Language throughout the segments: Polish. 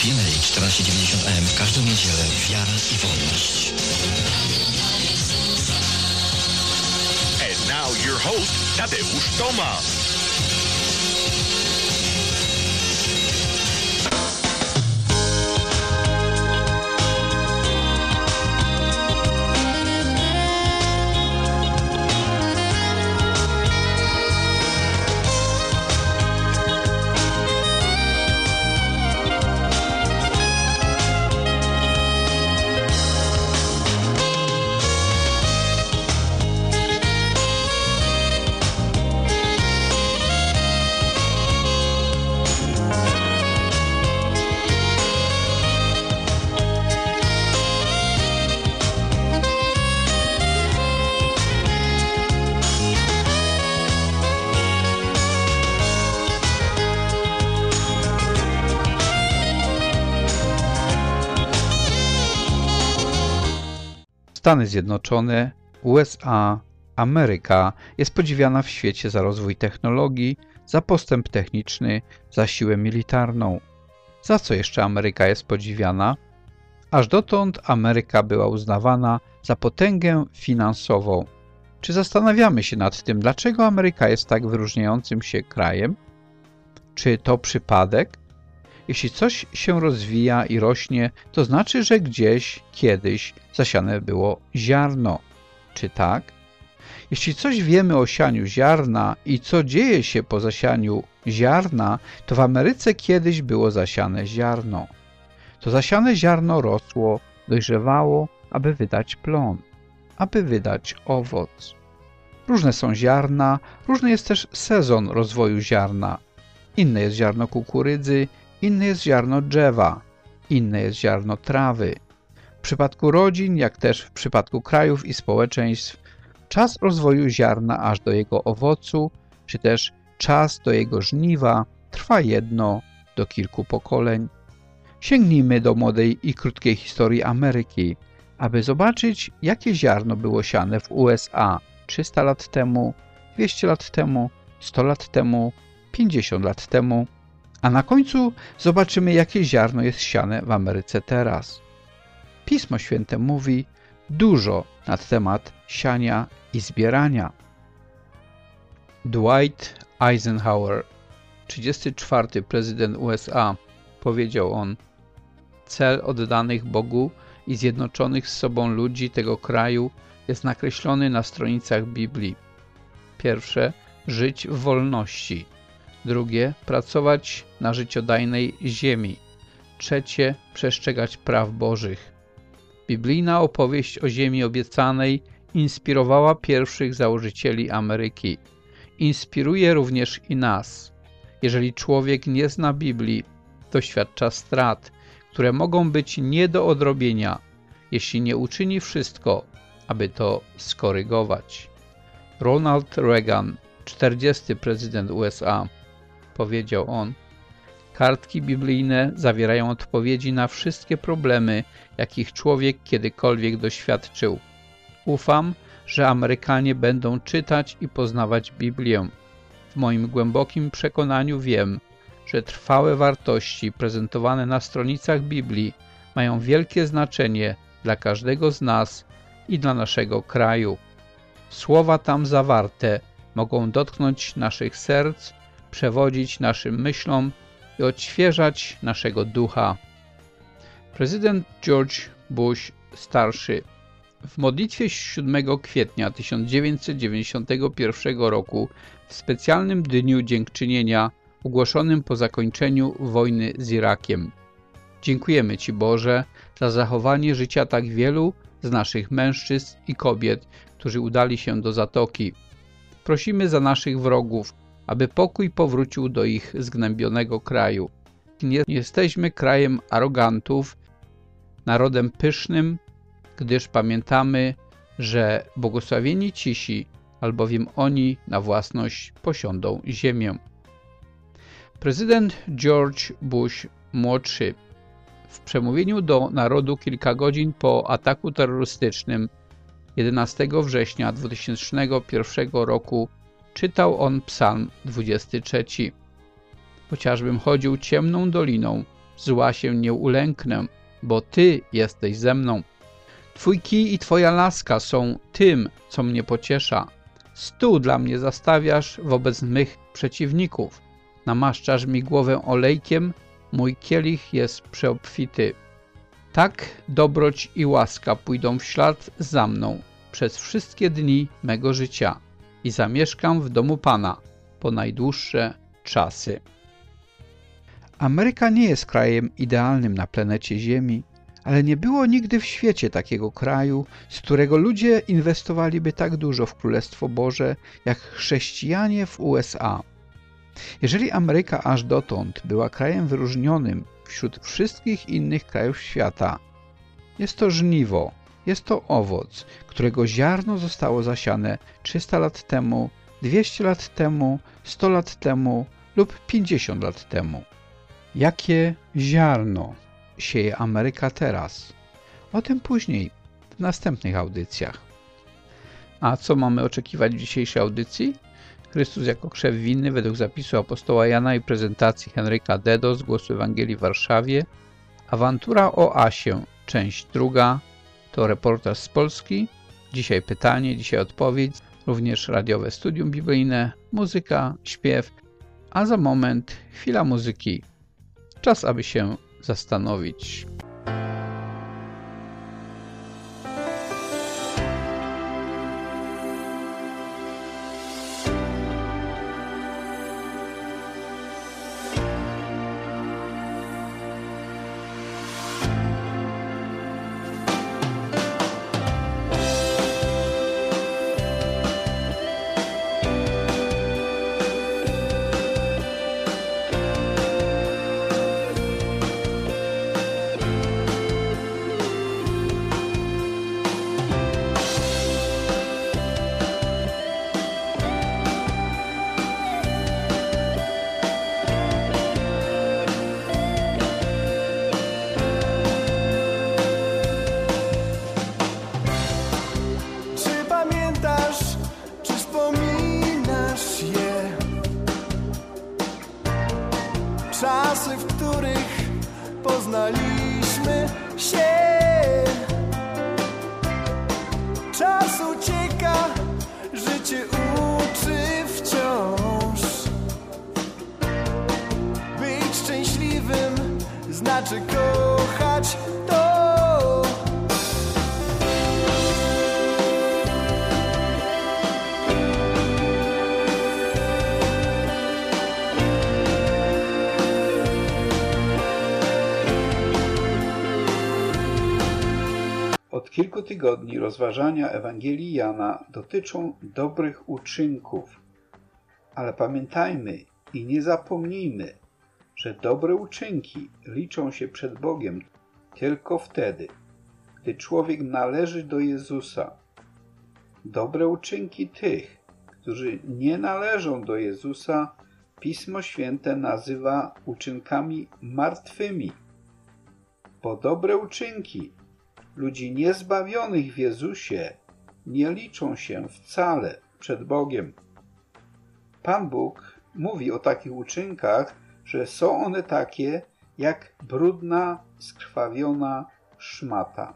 PMA 1490 AM w każdą niedzielę. Wiara i wolność. And now your host, Tadeusz Tomasz. Stany Zjednoczone, USA, Ameryka jest podziwiana w świecie za rozwój technologii, za postęp techniczny, za siłę militarną. Za co jeszcze Ameryka jest podziwiana? Aż dotąd Ameryka była uznawana za potęgę finansową. Czy zastanawiamy się nad tym, dlaczego Ameryka jest tak wyróżniającym się krajem? Czy to przypadek? Jeśli coś się rozwija i rośnie, to znaczy, że gdzieś, kiedyś zasiane było ziarno. Czy tak? Jeśli coś wiemy o sianiu ziarna i co dzieje się po zasianiu ziarna, to w Ameryce kiedyś było zasiane ziarno. To zasiane ziarno rosło, dojrzewało, aby wydać plon, aby wydać owoc. Różne są ziarna, różny jest też sezon rozwoju ziarna. Inne jest ziarno kukurydzy, inne jest ziarno drzewa, inne jest ziarno trawy. W przypadku rodzin, jak też w przypadku krajów i społeczeństw, czas rozwoju ziarna aż do jego owocu, czy też czas do jego żniwa trwa jedno do kilku pokoleń. Sięgnijmy do młodej i krótkiej historii Ameryki, aby zobaczyć, jakie ziarno było siane w USA 300 lat temu, 200 lat temu, 100 lat temu, 50 lat temu, a na końcu zobaczymy, jakie ziarno jest siane w Ameryce teraz. Pismo Święte mówi dużo na temat siania i zbierania. Dwight Eisenhower, 34. prezydent USA, powiedział on: cel oddanych Bogu i zjednoczonych z sobą ludzi tego kraju jest nakreślony na stronicach Biblii. Pierwsze, żyć w wolności. Drugie, pracować na życiodajnej ziemi. Trzecie, przestrzegać praw Bożych. Biblijna opowieść o ziemi obiecanej inspirowała pierwszych założycieli Ameryki. Inspiruje również i nas. Jeżeli człowiek nie zna Biblii, doświadcza strat, które mogą być nie do odrobienia, jeśli nie uczyni wszystko, aby to skorygować. Ronald Reagan, 40. prezydent USA, powiedział on: kartki biblijne zawierają odpowiedzi na wszystkie problemy, jakich człowiek kiedykolwiek doświadczył. Ufam, że Amerykanie będą czytać i poznawać Biblię. W moim głębokim przekonaniu wiem, że trwałe wartości prezentowane na stronicach Biblii mają wielkie znaczenie dla każdego z nas i dla naszego kraju. Słowa tam zawarte mogą dotknąć naszych serc, przewodzić naszym myślom i odświeżać naszego ducha. Prezydent George Bush starszy w modlitwie 7 kwietnia 1991 roku w specjalnym dniu dziękczynienia ogłoszonym po zakończeniu wojny z Irakiem. Dziękujemy Ci, Boże, za zachowanie życia tak wielu z naszych mężczyzn i kobiet, którzy udali się do Zatoki. Prosimy za naszych wrogów, aby pokój powrócił do ich zgnębionego kraju. Nie jesteśmy krajem arogantów, narodem pysznym, gdyż pamiętamy, że błogosławieni cisi, albowiem oni na własność posiądą ziemię. Prezydent George Bush młodszy w przemówieniu do narodu kilka godzin po ataku terrorystycznym 11 września 2001 roku czytał on Psalm 23. Chociażbym chodził ciemną doliną, Zła się nie ulęknę, bo Ty jesteś ze mną. Twój kij i Twoja laska są tym, co mnie pociesza. Stół dla mnie zastawiasz wobec mych przeciwników. Namaszczasz mi głowę olejkiem, mój kielich jest przeobfity. Tak dobroć i łaska pójdą w ślad za mną przez wszystkie dni mego życia i zamieszkam w domu Pana po najdłuższe czasy. Ameryka nie jest krajem idealnym na planecie Ziemi, ale nie było nigdy w świecie takiego kraju, z którego ludzie inwestowaliby tak dużo w Królestwo Boże, jak chrześcijanie w USA. Jeżeli Ameryka aż dotąd była krajem wyróżnionym wśród wszystkich innych krajów świata, jest to żniwo, jest to owoc, którego ziarno zostało zasiane 300 lat temu, 200 lat temu, 100 lat temu lub 50 lat temu. Jakie ziarno sieje Ameryka teraz? O tym później, w następnych audycjach. A co mamy oczekiwać w dzisiejszej audycji? Chrystus jako krzew winny według zapisu apostoła Jana i prezentacji Henryka Dedo z Głosu Ewangelii w Warszawie. Awantura o Asie, część 2. To reportaż z Polski. Dzisiaj pytanie, dzisiaj odpowiedź. Również radiowe studium biblijne, muzyka, śpiew. A za moment chwila muzyki. Czas, aby się zastanowić. Czasy, w których poznaliśmy się. Czas ucieka, życie uczy wciąż. Być szczęśliwym znaczy kochać to. Od kilku tygodni rozważania Ewangelii Jana dotyczą dobrych uczynków, ale pamiętajmy i nie zapomnijmy, że dobre uczynki liczą się przed Bogiem tylko wtedy, gdy człowiek należy do Jezusa. Dobre uczynki tych, którzy nie należą do Jezusa, Pismo Święte nazywa uczynkami martwymi, bo dobre uczynki ludzi niezbawionych w Jezusie nie liczą się wcale przed Bogiem. Pan Bóg mówi o takich uczynkach, że są one takie jak brudna, skrwawiona szmata.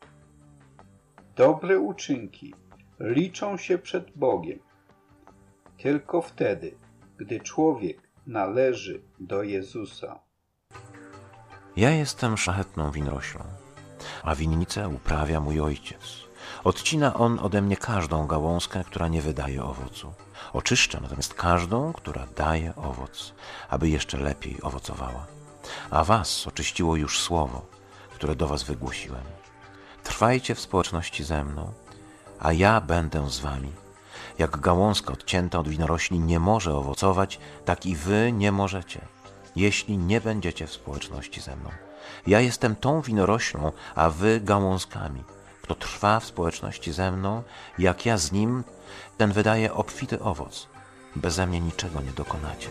Dobre uczynki liczą się przed Bogiem tylko wtedy, gdy człowiek należy do Jezusa. Ja jestem szlachetną winoroślą, a winnicę uprawia mój ojciec. Odcina on ode mnie każdą gałązkę, która nie wydaje owocu. Oczyszcza natomiast każdą, która daje owoc, aby jeszcze lepiej owocowała. A was oczyściło już słowo, które do was wygłosiłem. Trwajcie w społeczności ze mną, a ja będę z wami. Jak gałązka odcięta od winorośli nie może owocować, tak i wy nie możecie, jeśli nie będziecie w społeczności ze mną. Ja jestem tą winoroślą, a wy gałązkami. Kto trwa w społeczności ze mną, jak ja z nim, ten wydaje obfity owoc. Beze mnie niczego nie dokonacie.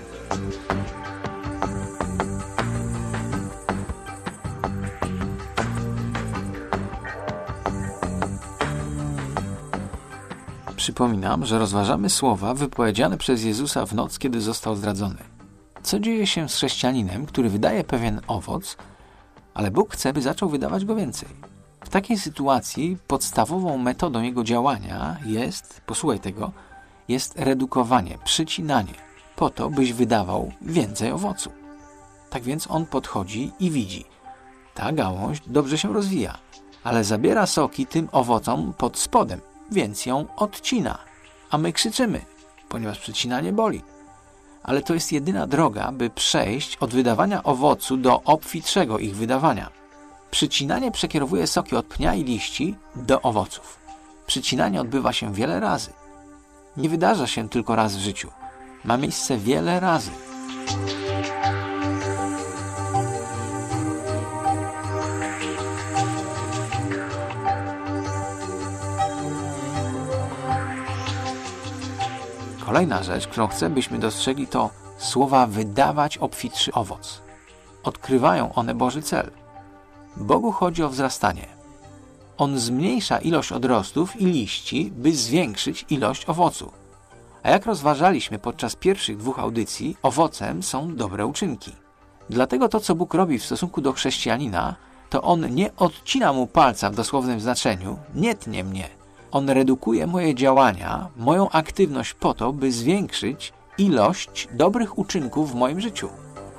Przypominam, że rozważamy słowa wypowiedziane przez Jezusa w noc, kiedy został zdradzony. Co dzieje się z chrześcijaninem, który wydaje pewien owoc, ale Bóg chce, by zaczął wydawać go więcej? W takiej sytuacji podstawową metodą jego działania jest, posłuchaj tego, jest redukowanie, przycinanie, po to, byś wydawał więcej owocu. Tak więc on podchodzi i widzi, ta gałąź dobrze się rozwija, ale zabiera soki tym owocom pod spodem, więc ją odcina. A my krzyczymy, ponieważ przycinanie boli. Ale to jest jedyna droga, by przejść od wydawania owocu do obfitszego ich wydawania. Przycinanie przekierowuje soki od pnia i liści do owoców. Przycinanie odbywa się wiele razy. Nie wydarza się tylko raz w życiu. Ma miejsce wiele razy. Kolejna rzecz, którą chcę, byśmy dostrzegli, to słowa wydawać obfitszy owoc. Odkrywają one Boży cel. Bogu chodzi o wzrastanie. On zmniejsza ilość odrostów i liści, by zwiększyć ilość owocu. A jak rozważaliśmy podczas pierwszych 2 audycji, owocem są dobre uczynki. Dlatego to, co Bóg robi w stosunku do chrześcijanina, to On nie odcina mu palca w dosłownym znaczeniu, nie tnie mnie. On redukuje moje działania, moją aktywność po to, by zwiększyć ilość dobrych uczynków w moim życiu.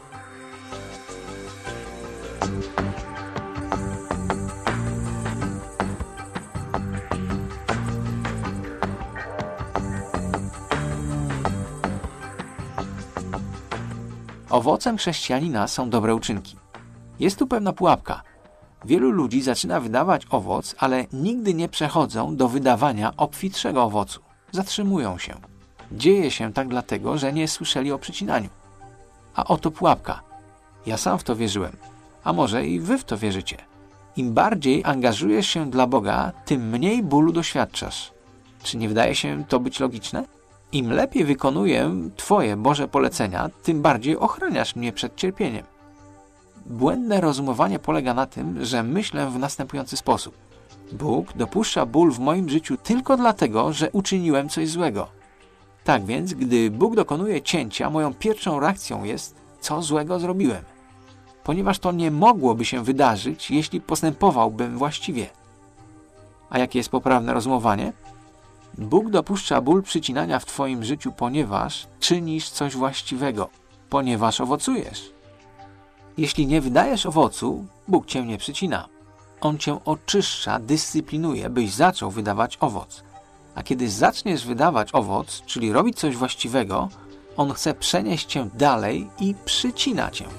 Owocem chrześcijanina są dobre uczynki. Jest tu pewna pułapka. Wielu ludzi zaczyna wydawać owoc, ale nigdy nie przechodzą do wydawania obfitszego owocu. Zatrzymują się. Dzieje się tak dlatego, że nie słyszeli o przycinaniu. A oto pułapka. Ja sam w to wierzyłem. A może i wy w to wierzycie. Im bardziej angażujesz się dla Boga, tym mniej bólu doświadczasz. Czy nie wydaje się to być logiczne? Im lepiej wykonuję Twoje Boże polecenia, tym bardziej ochraniasz mnie przed cierpieniem. Błędne rozumowanie polega na tym, że myślę w następujący sposób. Bóg dopuszcza ból w moim życiu tylko dlatego, że uczyniłem coś złego. Tak więc, gdy Bóg dokonuje cięcia, moją pierwszą reakcją jest, co złego zrobiłem. Ponieważ to nie mogłoby się wydarzyć, jeśli postępowałbym właściwie. A jakie jest poprawne rozumowanie? Bóg dopuszcza ból przycinania w Twoim życiu, ponieważ czynisz coś właściwego, ponieważ owocujesz. Jeśli nie wydajesz owocu, Bóg Cię nie przycina. On Cię oczyszcza, dyscyplinuje, byś zaczął wydawać owoc. A kiedy zaczniesz wydawać owoc, czyli robić coś właściwego, On chce przenieść Cię dalej i przycina Cię.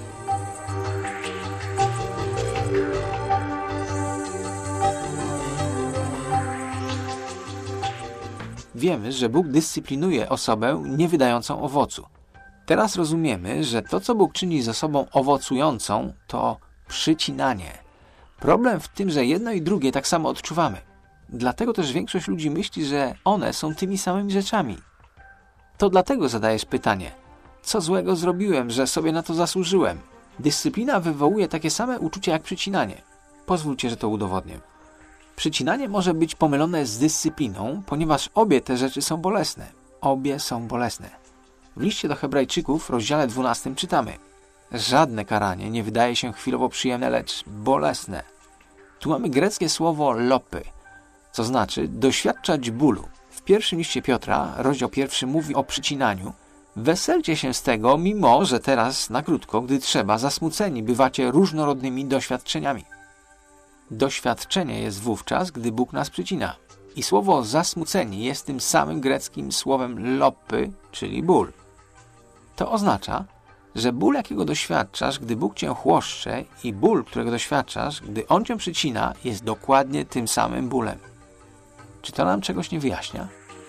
Wiemy, że Bóg dyscyplinuje osobę nie wydającą owocu. Teraz rozumiemy, że to, co Bóg czyni z osobą owocującą, to przycinanie. Problem w tym, że jedno i drugie tak samo odczuwamy. Dlatego też większość ludzi myśli, że one są tymi samymi rzeczami. To dlatego zadajesz pytanie, co złego zrobiłem, że sobie na to zasłużyłem? Dyscyplina wywołuje takie same uczucia jak przycinanie. Pozwólcie, że to udowodnię. Przycinanie może być pomylone z dyscypliną, ponieważ obie te rzeczy są bolesne. Obie są bolesne. W liście do Hebrajczyków w rozdziale 12 czytamy: żadne karanie nie wydaje się chwilowo przyjemne, lecz bolesne. Tu mamy greckie słowo lopy, co znaczy doświadczać bólu. W pierwszym liście Piotra, rozdział 1 mówi o przycinaniu. Weselcie się z tego, mimo że teraz, na krótko, gdy trzeba, zasmuceni bywacie różnorodnymi doświadczeniami. Doświadczenie jest wówczas, gdy Bóg nas przycina. I słowo zasmuceni jest tym samym greckim słowem lopy, czyli ból. To oznacza, że ból, jakiego doświadczasz, gdy Bóg Cię chłoszcze, i ból, którego doświadczasz, gdy On Cię przycina, jest dokładnie tym samym bólem. Czy to nam czegoś nie wyjaśnia?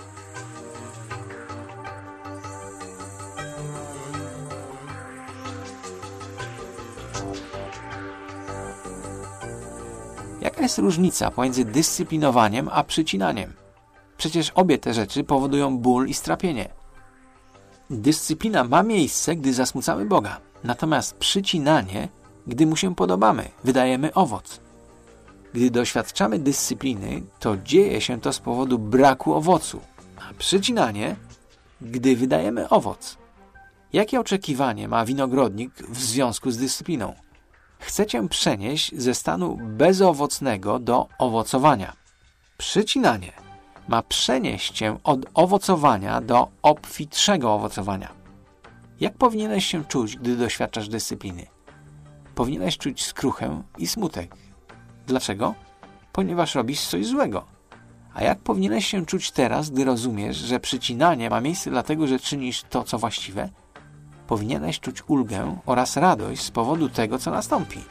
Jaka jest różnica pomiędzy dyscyplinowaniem a przycinaniem? Przecież obie te rzeczy powodują ból i strapienie. Dyscyplina ma miejsce, gdy zasmucamy Boga. Natomiast przycinanie, gdy Mu się podobamy, wydajemy owoc. Gdy doświadczamy dyscypliny, to dzieje się to z powodu braku owocu. A przycinanie, gdy wydajemy owoc. Jakie oczekiwanie ma winogrodnik w związku z dyscypliną? Chce cię przenieść ze stanu bezowocnego do owocowania. Przycinanie ma przenieść cię od owocowania do obfitszego owocowania. Jak powinieneś się czuć, gdy doświadczasz dyscypliny? Powinieneś czuć skruchę i smutek. Dlaczego? Ponieważ robisz coś złego. A jak powinieneś się czuć teraz, gdy rozumiesz, że przycinanie ma miejsce dlatego, że czynisz to, co właściwe? Powinieneś czuć ulgę oraz radość z powodu tego, co nastąpi.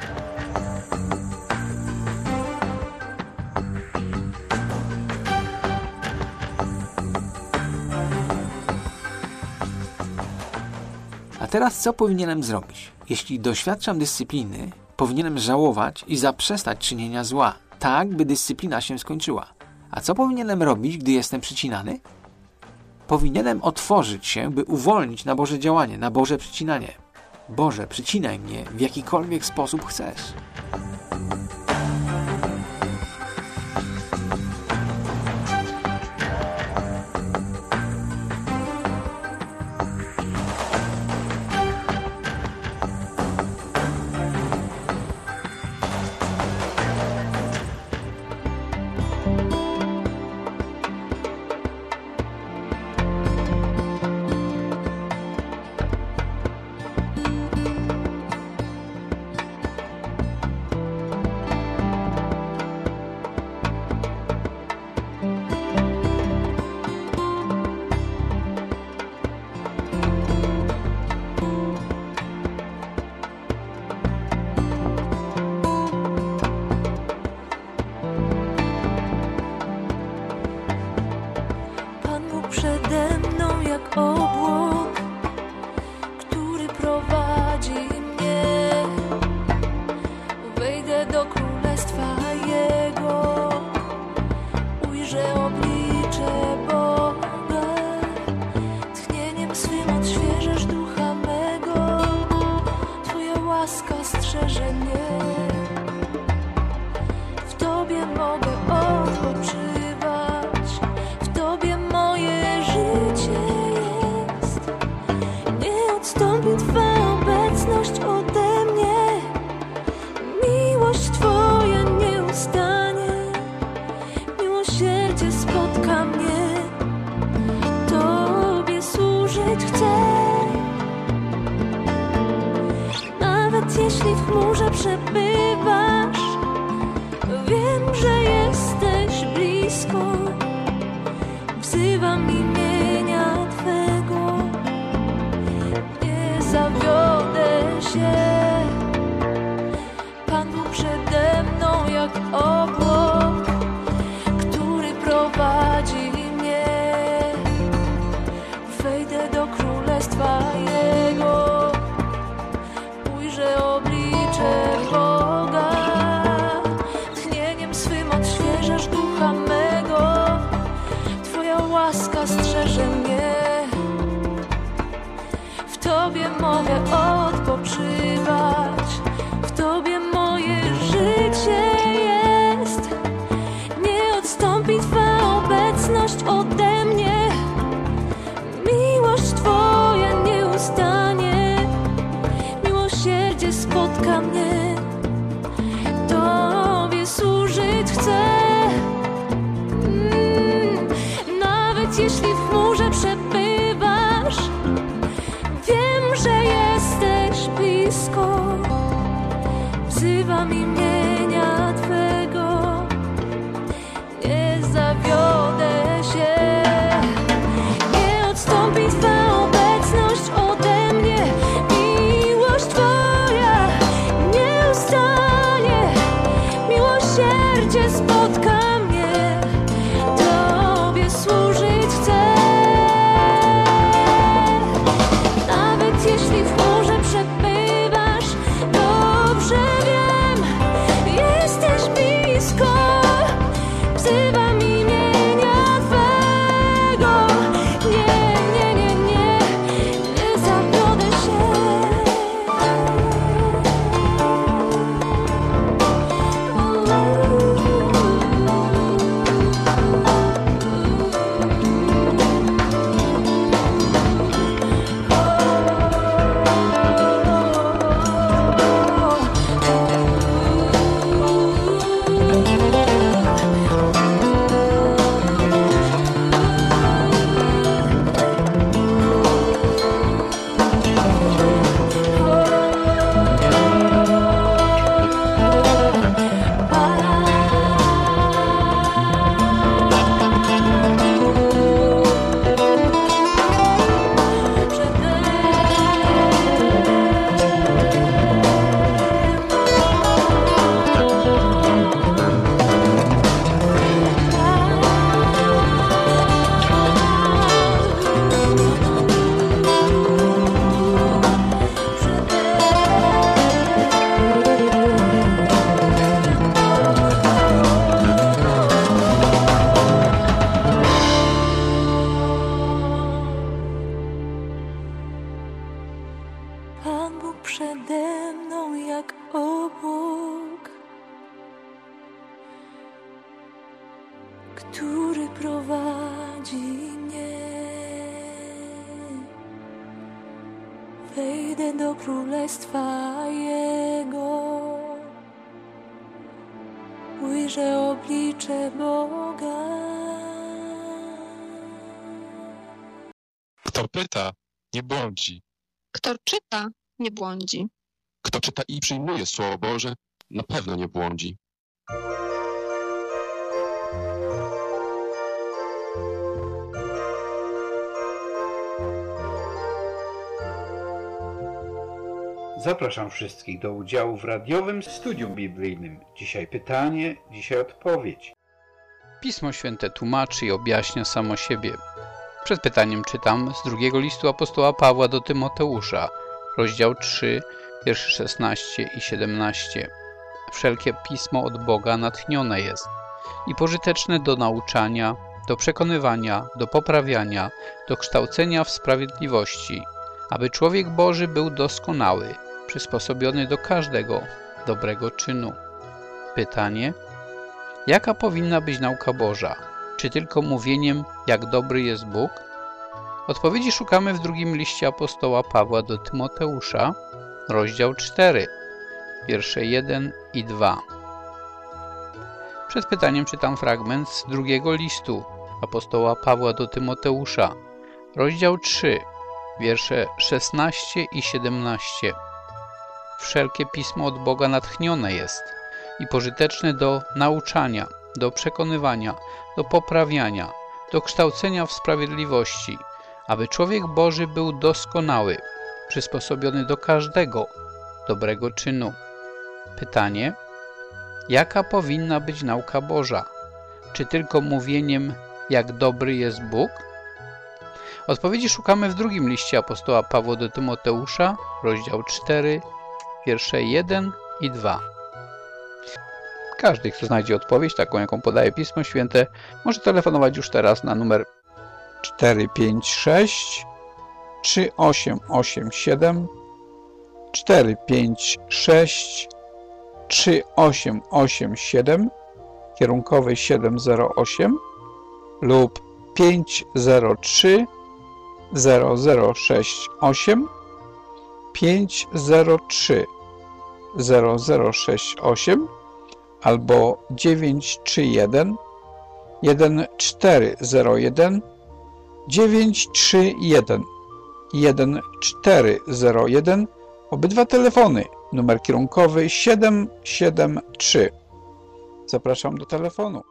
A teraz co powinienem zrobić? Jeśli doświadczam dyscypliny, powinienem żałować i zaprzestać czynienia zła, tak by dyscyplina się skończyła. A co powinienem robić, gdy jestem przycinany? Powinienem otworzyć się, by uwolnić na Boże działanie, na Boże przycinanie. Boże, przycinaj mnie w jakikolwiek sposób chcesz. Przede mną jak obłok, który prowadzi mnie. Wejdę do królestwa Jego, ujrzę oblicze Boga. Tchnieniem swym odświeżasz ducha mego, Twoja łaska strzeże mnie. W Tobie mogę odpoczywać. Twa obecność ode mnie, miłość Twoja nie ustanie, miłosierdzie spotka mnie, Tobie służyć chcę. Nawet jeśli w chmurze przebywasz, wiem, że jest który prowadzi mnie. Wejdę do królestwa Jego, ujrzę oblicze Boga. Kto pyta, nie błądzi. Kto czyta, nie błądzi. Kto czyta i przyjmuje Słowo Boże, na pewno nie błądzi. Zapraszam wszystkich do udziału w radiowym studium biblijnym. Dzisiaj pytanie, dzisiaj odpowiedź. Pismo Święte tłumaczy i objaśnia samo siebie. Przed pytaniem czytam z drugiego listu apostoła Pawła do Tymoteusza, rozdział 3, wiersze 16 i 17. Wszelkie pismo od Boga natchnione jest i pożyteczne do nauczania, do przekonywania, do poprawiania, do kształcenia w sprawiedliwości, aby człowiek Boży był doskonały, przysposobiony do każdego dobrego czynu. Pytanie: jaka powinna być nauka Boża? Czy tylko mówieniem, jak dobry jest Bóg? Odpowiedzi szukamy w drugim liście apostoła Pawła do Tymoteusza, rozdział 4, wiersze 1 i 2. Przed pytaniem czytam fragment z drugiego listu apostoła Pawła do Tymoteusza, rozdział 3, wiersze 16 i 17. Wszelkie pismo od Boga natchnione jest i pożyteczne do nauczania, do przekonywania, do poprawiania, do kształcenia w sprawiedliwości, aby człowiek Boży był doskonały, przysposobiony do każdego dobrego czynu. Pytanie: jaka powinna być nauka Boża? Czy tylko mówieniem, jak dobry jest Bóg? Odpowiedzi szukamy w drugim liście apostoła Pawła do Tymoteusza, rozdział 4, wiersze 1 i 2. Każdy, kto znajdzie odpowiedź, taką jaką podaje Pismo Święte, może telefonować już teraz na numer 456 3887 456 3887 kierunkowy 708 lub 503 0068 503 0068 albo 931 1401 931 1401. Obydwa telefony, numer kierunkowy 773. Zapraszam do telefonu.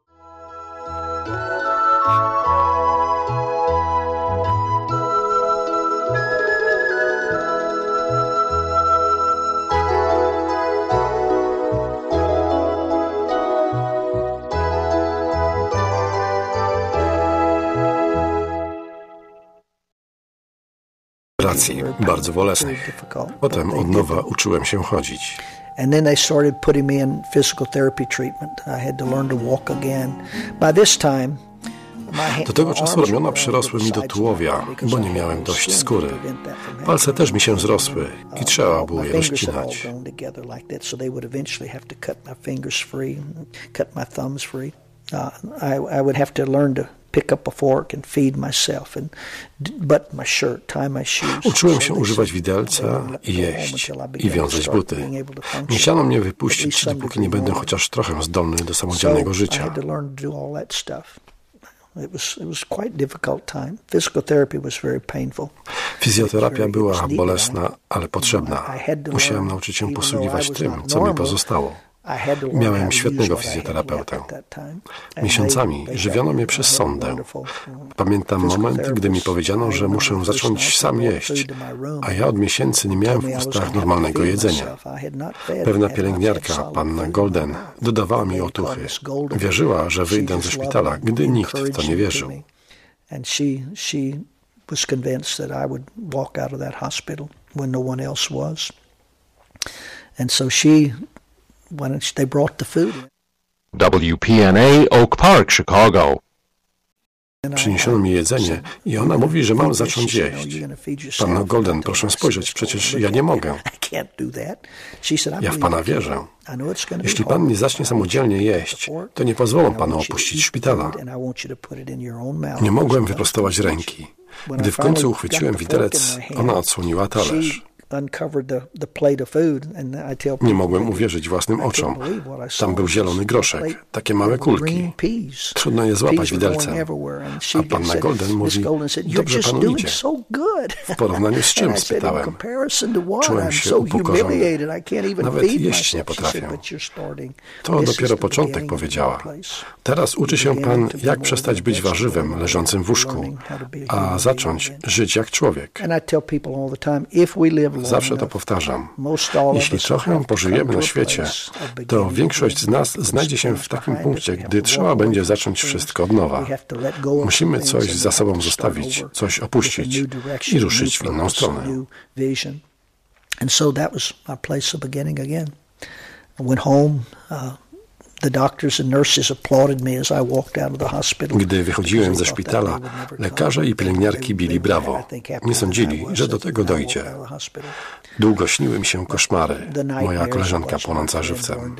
Bardzo bolesnych. Potem od nowa uczyłem się chodzić. And then they started putting me in physical therapy treatment. I had to learn to walk again. By this time, do tego czasu ramiona przyrosły mi do tułowia, bo nie miałem dość skóry. Palce też mi się zrosły i trzeba było je rozcinać. I would have to learn to pick up a fork and feed myself and button my shirt, tie my shoes. Uczyłem się używać widelca i jeść i wiązać buty. Nie chciano mnie wypuścić, dopóki nie będę chociaż trochę zdolny do samodzielnego życia. It was quite difficult time. Physical therapy was very painful. Fizjoterapia była bolesna, ale potrzebna. Musiałem nauczyć się posługiwać tym, co mi pozostało. Miałem świetnego fizjoterapeutę. Miesiącami żywiono mnie przez sondę. Pamiętam moment, gdy mi powiedziano, że muszę zacząć sam jeść, a ja od miesięcy nie miałem w ustach normalnego jedzenia. Pewna pielęgniarka, panna Golden, dodawała mi otuchy. Wierzyła, że wyjdę ze szpitala, gdy nikt w to nie wierzył. Was convinced that I would walk out of that hospital when no one else was. And so they brought the food in. WPNA Oak Park, Chicago. Przyniesiono mi jedzenie i ona mówi, że mam zacząć jeść. Panno Golden, proszę spojrzeć, przecież ja nie mogę. Ja w Pana wierzę. Jeśli Pan nie zacznie samodzielnie jeść, to nie pozwolą Panu opuścić szpitala. Nie mogłem wyprostować ręki. Gdy w końcu uchwyciłem widelec, ona odsłoniła talerz. Nie mogłem uwierzyć własnym oczom. Tam był zielony groszek, takie małe kulki. Trudno je złapać widelcem. A panna Golden mówi, dobrze Panu idzie. W porównaniu z czym? Spytałem. Czułem się upokorzony. Nawet jeść nie potrafię. To dopiero początek, powiedziała. Teraz uczy się Pan, jak przestać być warzywem leżącym w łóżku, a zacząć żyć jak człowiek. Zawsze to powtarzam. Jeśli trochę pożyjemy na świecie, to większość z nas znajdzie się w takim punkcie, gdy trzeba będzie zacząć wszystko od nowa. Musimy coś za sobą zostawić, coś opuścić i ruszyć w inną stronę. Gdy wychodziłem ze szpitala, lekarze i pielęgniarki bili brawo. Nie sądzili, że do tego dojdzie. Długo śniły mi się koszmary. Moja koleżanka płonąca żywcem.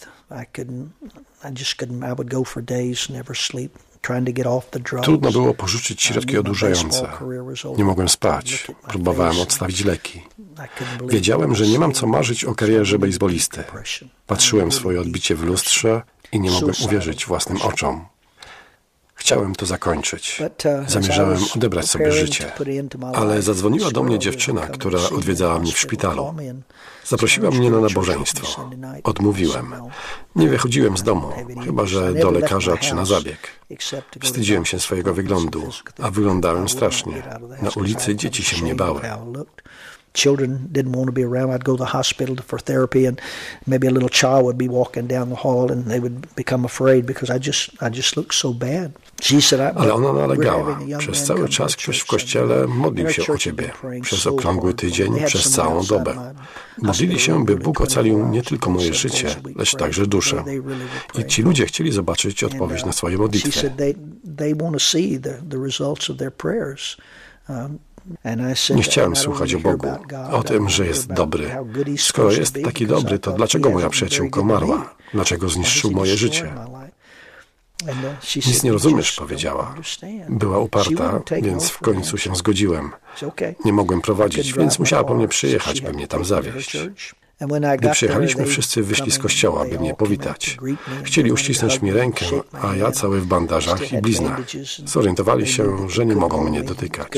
Trudno było porzucić środki odurzające. Nie mogłem spać. Próbowałem odstawić leki. Wiedziałem, że nie mam co marzyć o karierze bejsbolisty. Patrzyłem swoje odbicie w lustrze i nie mogłem uwierzyć własnym oczom. Chciałem to zakończyć. Zamierzałem odebrać sobie życie. Ale zadzwoniła do mnie dziewczyna, która odwiedzała mnie w szpitalu. Zaprosiła mnie na nabożeństwo. Odmówiłem. Nie wychodziłem z domu, chyba że do lekarza czy na zabieg. Wstydziłem się swojego wyglądu, a wyglądałem strasznie. Na ulicy dzieci się mnie bały. Children didn't want to be around. I'd go to the hospital for therapy, and maybe a little child would be walking down the hall, and they would become afraid because I just looked so bad. Ale ona nalegała. Przez cały czas ktoś w kościele modlił się o Ciebie. Przez okrągły tydzień, przez całą dobę. Modlili się, by Bóg ocalił nie tylko moje życie, lecz także duszę. I ci ludzie chcieli zobaczyć odpowiedź na swoje modlitwy. Nie chciałem słuchać o Bogu, o tym, że jest dobry. Skoro jest taki dobry, to dlaczego moja przyjaciółka umarła? Dlaczego zniszczył moje życie? Nic nie rozumiesz, powiedziała. Była uparta, więc w końcu się zgodziłem. Nie mogłem prowadzić, więc musiała po mnie przyjechać, by mnie tam zawieźć. Gdy przyjechaliśmy, wszyscy wyszli z kościoła, by mnie powitać. Chcieli uścisnąć mi rękę, a ja cały w bandażach i bliznach. Zorientowali się, że nie mogą mnie dotykać.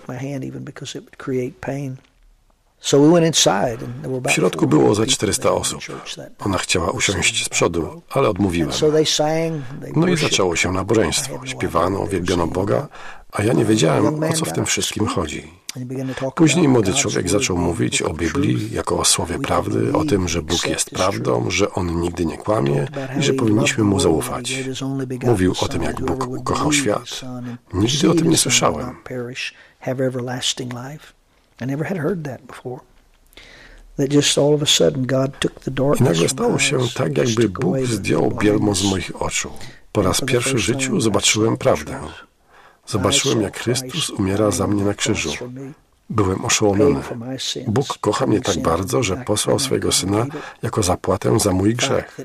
W środku było ze 400 osób. Ona chciała usiąść z przodu, ale odmówiłem. No i zaczęło się nabożeństwo. Śpiewano, wielbiono Boga, a ja nie wiedziałem, o co w tym wszystkim chodzi. Później młody człowiek zaczął mówić o Biblii jako o słowie prawdy, o tym, że Bóg jest prawdą, że On nigdy nie kłamie i że powinniśmy Mu zaufać. Mówił o tym, jak Bóg ukochał świat. Nigdy o tym nie słyszałem. I nagle stało się tak, jakby Bóg zdjął bielmo z moich oczu. Po raz pierwszy w życiu zobaczyłem prawdę. Zobaczyłem, jak Chrystus umiera za mnie na krzyżu. Byłem oszołomiony. Bóg kocha mnie tak bardzo, że posłał swojego Syna jako zapłatę za mój grzech.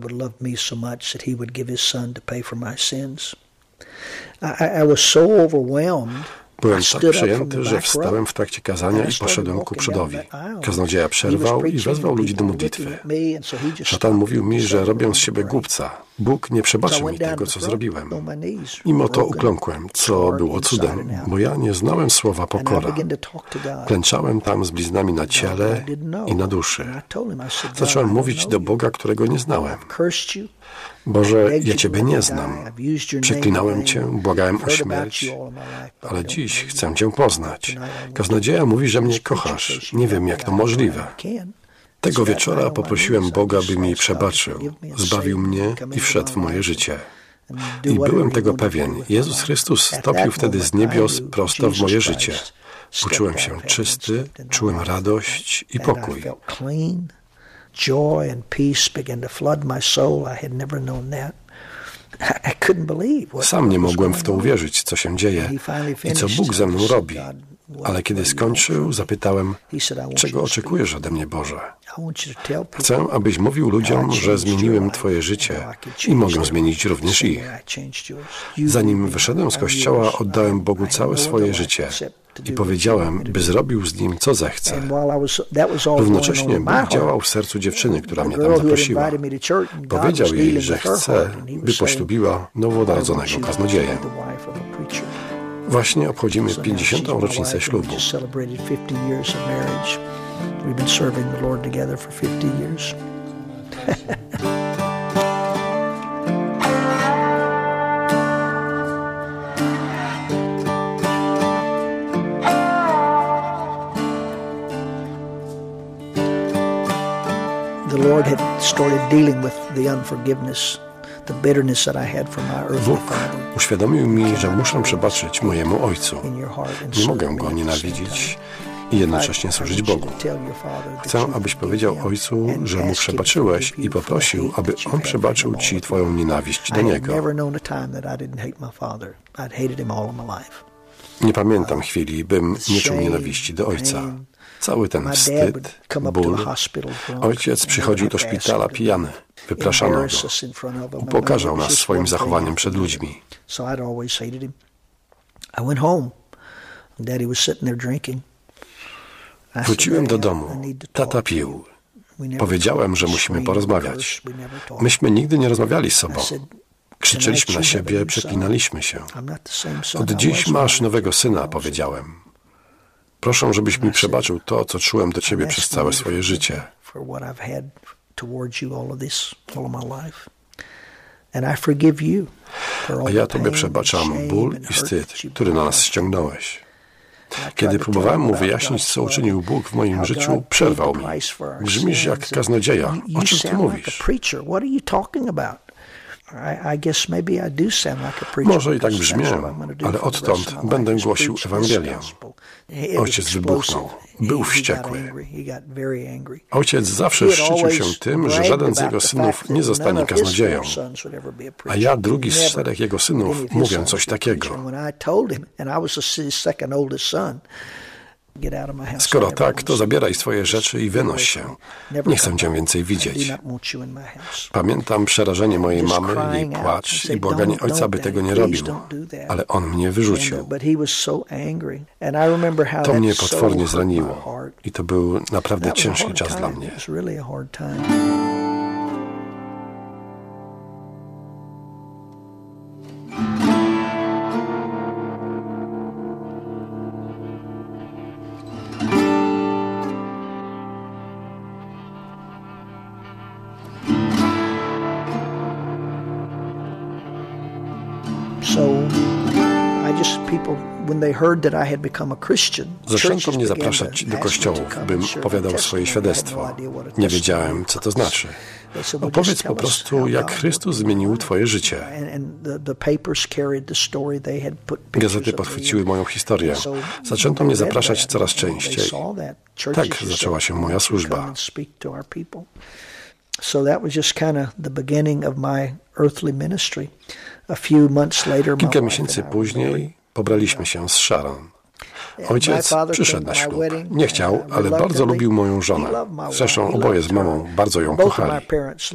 Byłem tak przejęty, że wstałem w trakcie kazania i poszedłem ku przodowi. Kaznodzieja przerwał i wezwał ludzi do modlitwy. Szatan mówił mi, że robię z siebie głupca. Bóg nie przebaczy mi tego, co zrobiłem. Mimo to ukląkłem, co było cudem, bo ja nie znałem słowa pokora. Klęczałem tam z bliznami na ciele i na duszy. Zacząłem mówić do Boga, którego nie znałem. Boże, ja Ciebie nie znam. Przeklinałem Cię, błagałem o śmierć, ale dziś chcę Cię poznać. Kaznodzieja mówi, że mnie kochasz. Nie wiem, jak to możliwe. Tego wieczora poprosiłem Boga, by mi przebaczył, zbawił mnie i wszedł w moje życie. I byłem tego pewien. Jezus Chrystus stopił wtedy z niebios prosto w moje życie. Poczułem się czysty, czułem radość i pokój. Joy and peace began to flood my soul. I had never known that. Sam nie mogłem w to uwierzyć, co się dzieje i co Bóg ze mną robi. Ale kiedy skończył, zapytałem, czego oczekujesz ode mnie, Boże? Chcę, abyś mówił ludziom, że zmieniłem Twoje życie i mogę zmienić również ich. Zanim wyszedłem z kościoła, oddałem Bogu całe swoje życie i powiedziałem, by zrobił z nim, co zechce. Równocześnie Bóg działał w sercu dziewczyny, która mnie tam zaprosiła. Powiedział jej, że chce, by poślubiła nowonarodzonego kaznodzieję. Właśnie obchodzimy 50. rocznicę ślubu. The Lord had started dealing with the unforgiveness. Bóg uświadomił mi, że muszę przebaczyć mojemu ojcu. Nie mogę go nienawidzić i jednocześnie służyć Bogu. Chcę, abyś powiedział ojcu, że mu przebaczyłeś i poprosił, aby on przebaczył ci twoją nienawiść do niego. Nie pamiętam chwili, bym nie czuł nienawiści do ojca. Cały ten wstyd, ból. Ojciec przychodził do szpitala pijany. Wypraszano go. Upokarzał nas swoim zachowaniem przed ludźmi. Wróciłem do domu. Tata pił. Powiedziałem, że musimy porozmawiać. Myśmy nigdy nie rozmawiali z sobą. Krzyczeliśmy na siebie, przeklinaliśmy się. Od dziś masz nowego syna, powiedziałem. Proszę, żebyś mi przebaczył to, co czułem do ciebie przez całe swoje życie. A ja tobie przebaczam ból i wstyd, który na nas ściągnąłeś. Kiedy próbowałem mu wyjaśnić, co uczynił Bóg w moim życiu, przerwał mi. Brzmisz jak kaznodzieja. O czym ty mówisz? Może i tak brzmię, ale odtąd będę głosił Ewangelię. Ojciec wybuchnął. Był wściekły. Ojciec zawsze szczycił się tym, że żaden z jego synów nie zostanie kaznodzieją. A ja, drugi z 4 jego synów, mówię coś takiego. Skoro tak, to zabieraj swoje rzeczy i wynoś się. Nie chcę cię więcej widzieć. Pamiętam przerażenie mojej mamy, jej płacz i błaganie ojca, by tego nie robił. Ale on mnie wyrzucił. To mnie potwornie zraniło. I to był naprawdę ciężki czas dla mnie. Zaczęto mnie zapraszać do kościołów, bym opowiadał swoje świadectwo. Nie wiedziałem, co to znaczy. Opowiedz po prostu, jak Chrystus zmienił twoje życie. Gazety podchwyciły moją historię. Zaczęto mnie zapraszać coraz częściej. Tak zaczęła się moja służba. Kilka miesięcy później pobraliśmy się z Sharon. Ojciec przyszedł na ślub. Nie chciał, ale bardzo lubił moją żonę. Zresztą oboje z mamą bardzo ją kochali.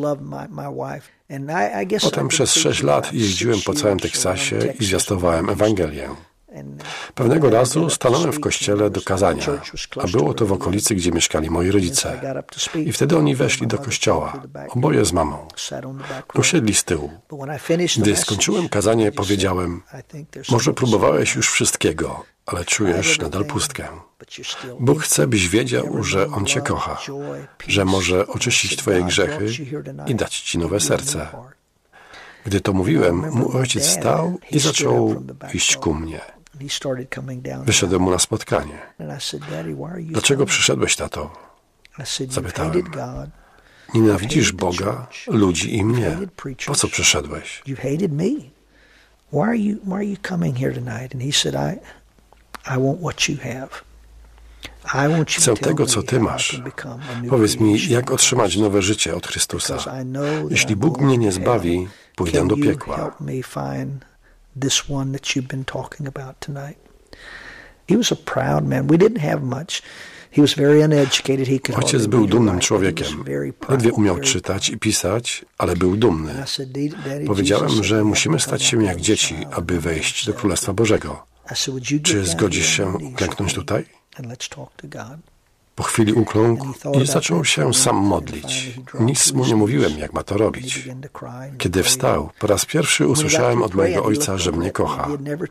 Potem przez 6 lat jeździłem po całym Teksasie i zwiastowałem Ewangelię. Pewnego razu stanąłem w kościele do kazania, a było to w okolicy, gdzie mieszkali moi rodzice. I wtedy oni weszli do kościoła, oboje z mamą. Usiedli z tyłu. Gdy skończyłem kazanie, powiedziałem, może próbowałeś już wszystkiego, ale czujesz nadal pustkę. Bóg chce, byś wiedział, że On cię kocha, że może oczyścić twoje grzechy i dać ci nowe serce. Gdy to mówiłem, mój ojciec wstał i zaczął iść ku mnie. Wyszedłem mu na spotkanie. Dlaczego przyszedłeś, tato? Zapytałem. Nienawidzisz Boga, ludzi i mnie. Po co przyszedłeś? Chcę tego, co ty masz. Powiedz mi, jak otrzymać nowe życie od Chrystusa. Jeśli Bóg mnie nie zbawi, pójdę do piekła. Help me find this one that you've been talking about tonight. He was a proud man. We didn't have much. He was very uneducated. He could Ojciec był dumnym człowiekiem. Ledwie umiał czytać i pisać, ale był dumny. Powiedziałem, że musimy stać się jak dzieci, aby wejść do Królestwa Bożego. Czy zgodzisz się klęknąć tutaj? Po chwili ukląkł i zaczął się sam modlić. Nic mu nie mówiłem, jak ma to robić. Kiedy wstał, po raz pierwszy usłyszałem od mojego ojca, że mnie kocha.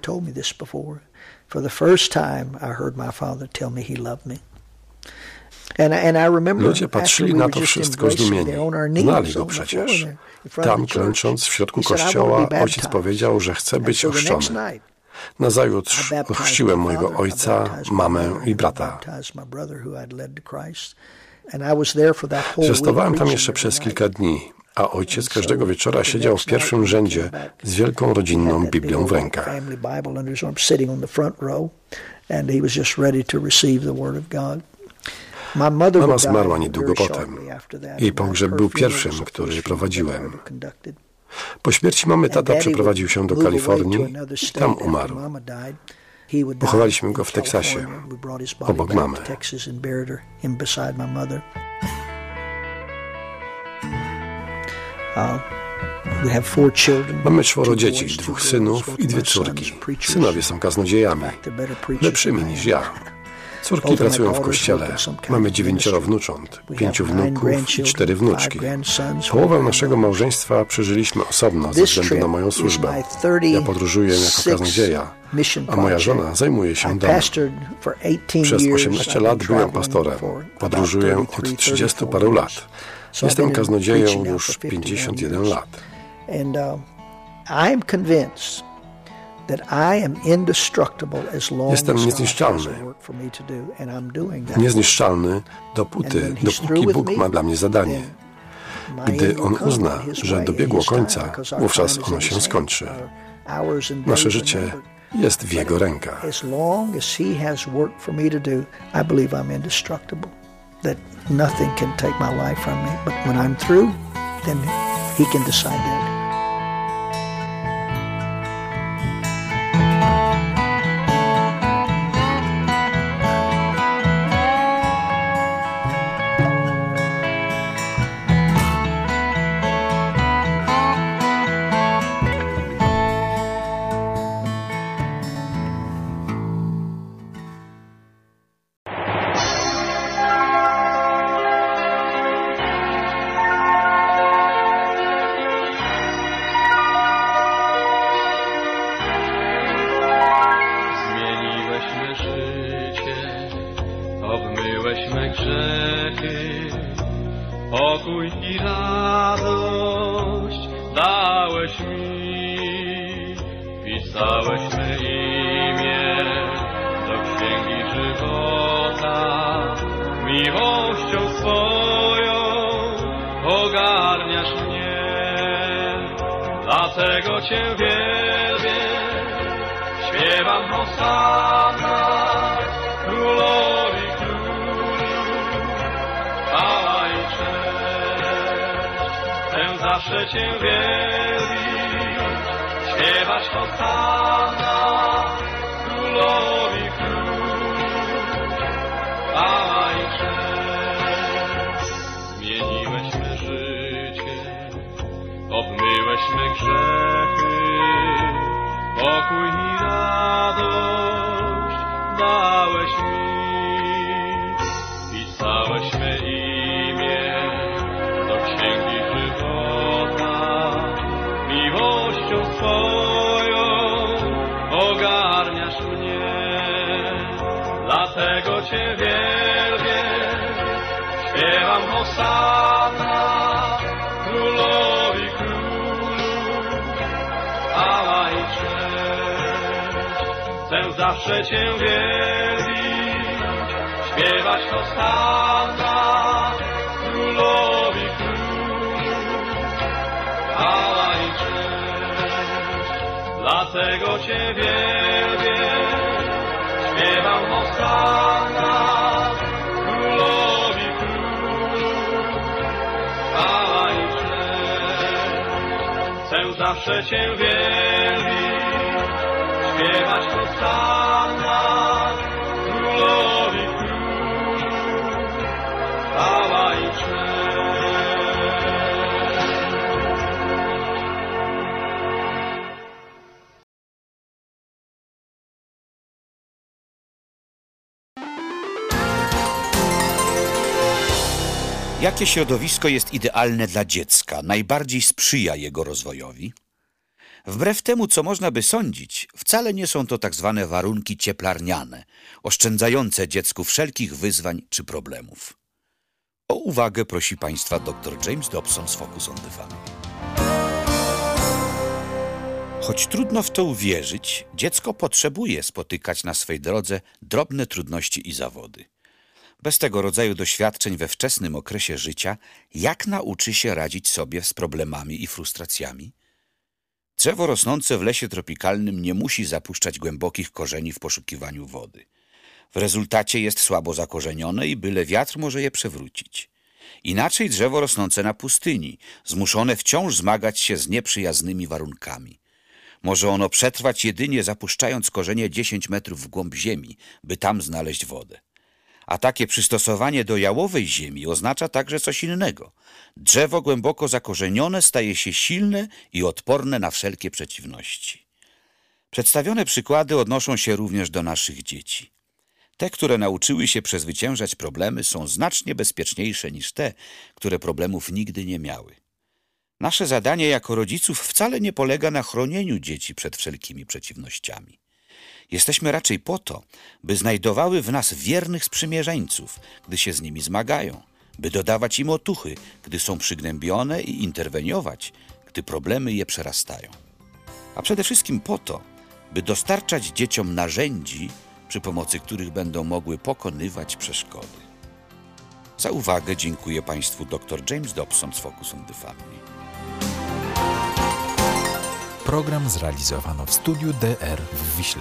Ludzie patrzyli na to wszystko zdumieni. Znali go przecież. Tam, klęcząc w środku kościoła, ojciec powiedział, że chce być ochrzczony. Nazajutrz ochrzciłem mojego ojca, mamę i brata. Zostawałem tam jeszcze przez kilka dni, a ojciec każdego wieczora siedział w pierwszym rzędzie z wielką rodzinną Biblią w rękach. Mama zmarła niedługo potem. Jej pogrzeb był pierwszym, który prowadziłem. Po śmierci mamy tata przeprowadził się do Kalifornii i tam umarł. Pochowaliśmy go w Teksasie, obok mamy. Mamy 4 dzieci, 2 synów i 2 córki. Synowie są kaznodziejami, lepszymi niż ja. Córki pracują w kościele. Mamy 9 wnucząt, 5 wnuków i 4 wnuczki. Połowę naszego małżeństwa przeżyliśmy osobno ze względu na moją służbę. Ja podróżuję jako kaznodzieja, a moja żona zajmuje się domem. Przez 18 lat byłem pastorem. Podróżuję od 30 paru lat. Jestem kaznodzieją już 51 lat. Jestem niezniszczalny. Niezniszczalny dopóki Bóg ma dla mnie zadanie. Gdy On uzna, że dobiegło końca, wówczas ono się skończy. Nasze życie jest w Jego rękach. Nothing can take my life from me, but when I'm through, then He can decide that. Zawsze Cię wielbić, śpiewać hosanna Królowi Królów, chwała i cześć. Dlatego Cię wielbię, śpiewam hosanna Królowi Królów, chwała i cześć. Chcę chcę zawsze Cię wielbić, śpiewać hosanna Królowi Królów, chwała i cześć. Jakie środowisko jest idealne dla dziecka, najbardziej sprzyja jego rozwojowi? Wbrew temu, co można by sądzić, wcale nie są to tak zwane warunki cieplarniane, oszczędzające dziecku wszelkich wyzwań czy problemów. O uwagę prosi Państwa dr James Dobson z Focus on the Family. Choć trudno w to uwierzyć, dziecko potrzebuje spotykać na swej drodze drobne trudności i zawody. Bez tego rodzaju doświadczeń we wczesnym okresie życia, jak nauczy się radzić sobie z problemami i frustracjami? Drzewo rosnące w lesie tropikalnym nie musi zapuszczać głębokich korzeni w poszukiwaniu wody. W rezultacie jest słabo zakorzenione i byle wiatr może je przewrócić. Inaczej drzewo rosnące na pustyni, zmuszone wciąż zmagać się z nieprzyjaznymi warunkami. Może ono przetrwać jedynie zapuszczając korzenie 10 metrów w głąb ziemi, by tam znaleźć wodę. A takie przystosowanie do jałowej ziemi oznacza także coś innego. Drzewo głęboko zakorzenione staje się silne i odporne na wszelkie przeciwności. Przedstawione przykłady odnoszą się również do naszych dzieci. Te, które nauczyły się przezwyciężać problemy, są znacznie bezpieczniejsze niż te, które problemów nigdy nie miały. Nasze zadanie jako rodziców wcale nie polega na chronieniu dzieci przed wszelkimi przeciwnościami. Jesteśmy raczej po to, by znajdowały w nas wiernych sprzymierzeńców, gdy się z nimi zmagają, by dodawać im otuchy, gdy są przygnębione i interweniować, gdy problemy je przerastają. A przede wszystkim po to, by dostarczać dzieciom narzędzi, przy pomocy których będą mogły pokonywać przeszkody. Za uwagę dziękuję Państwu dr James Dobson z Focus on the Family. Program zrealizowano w studiu DR w Wiśle.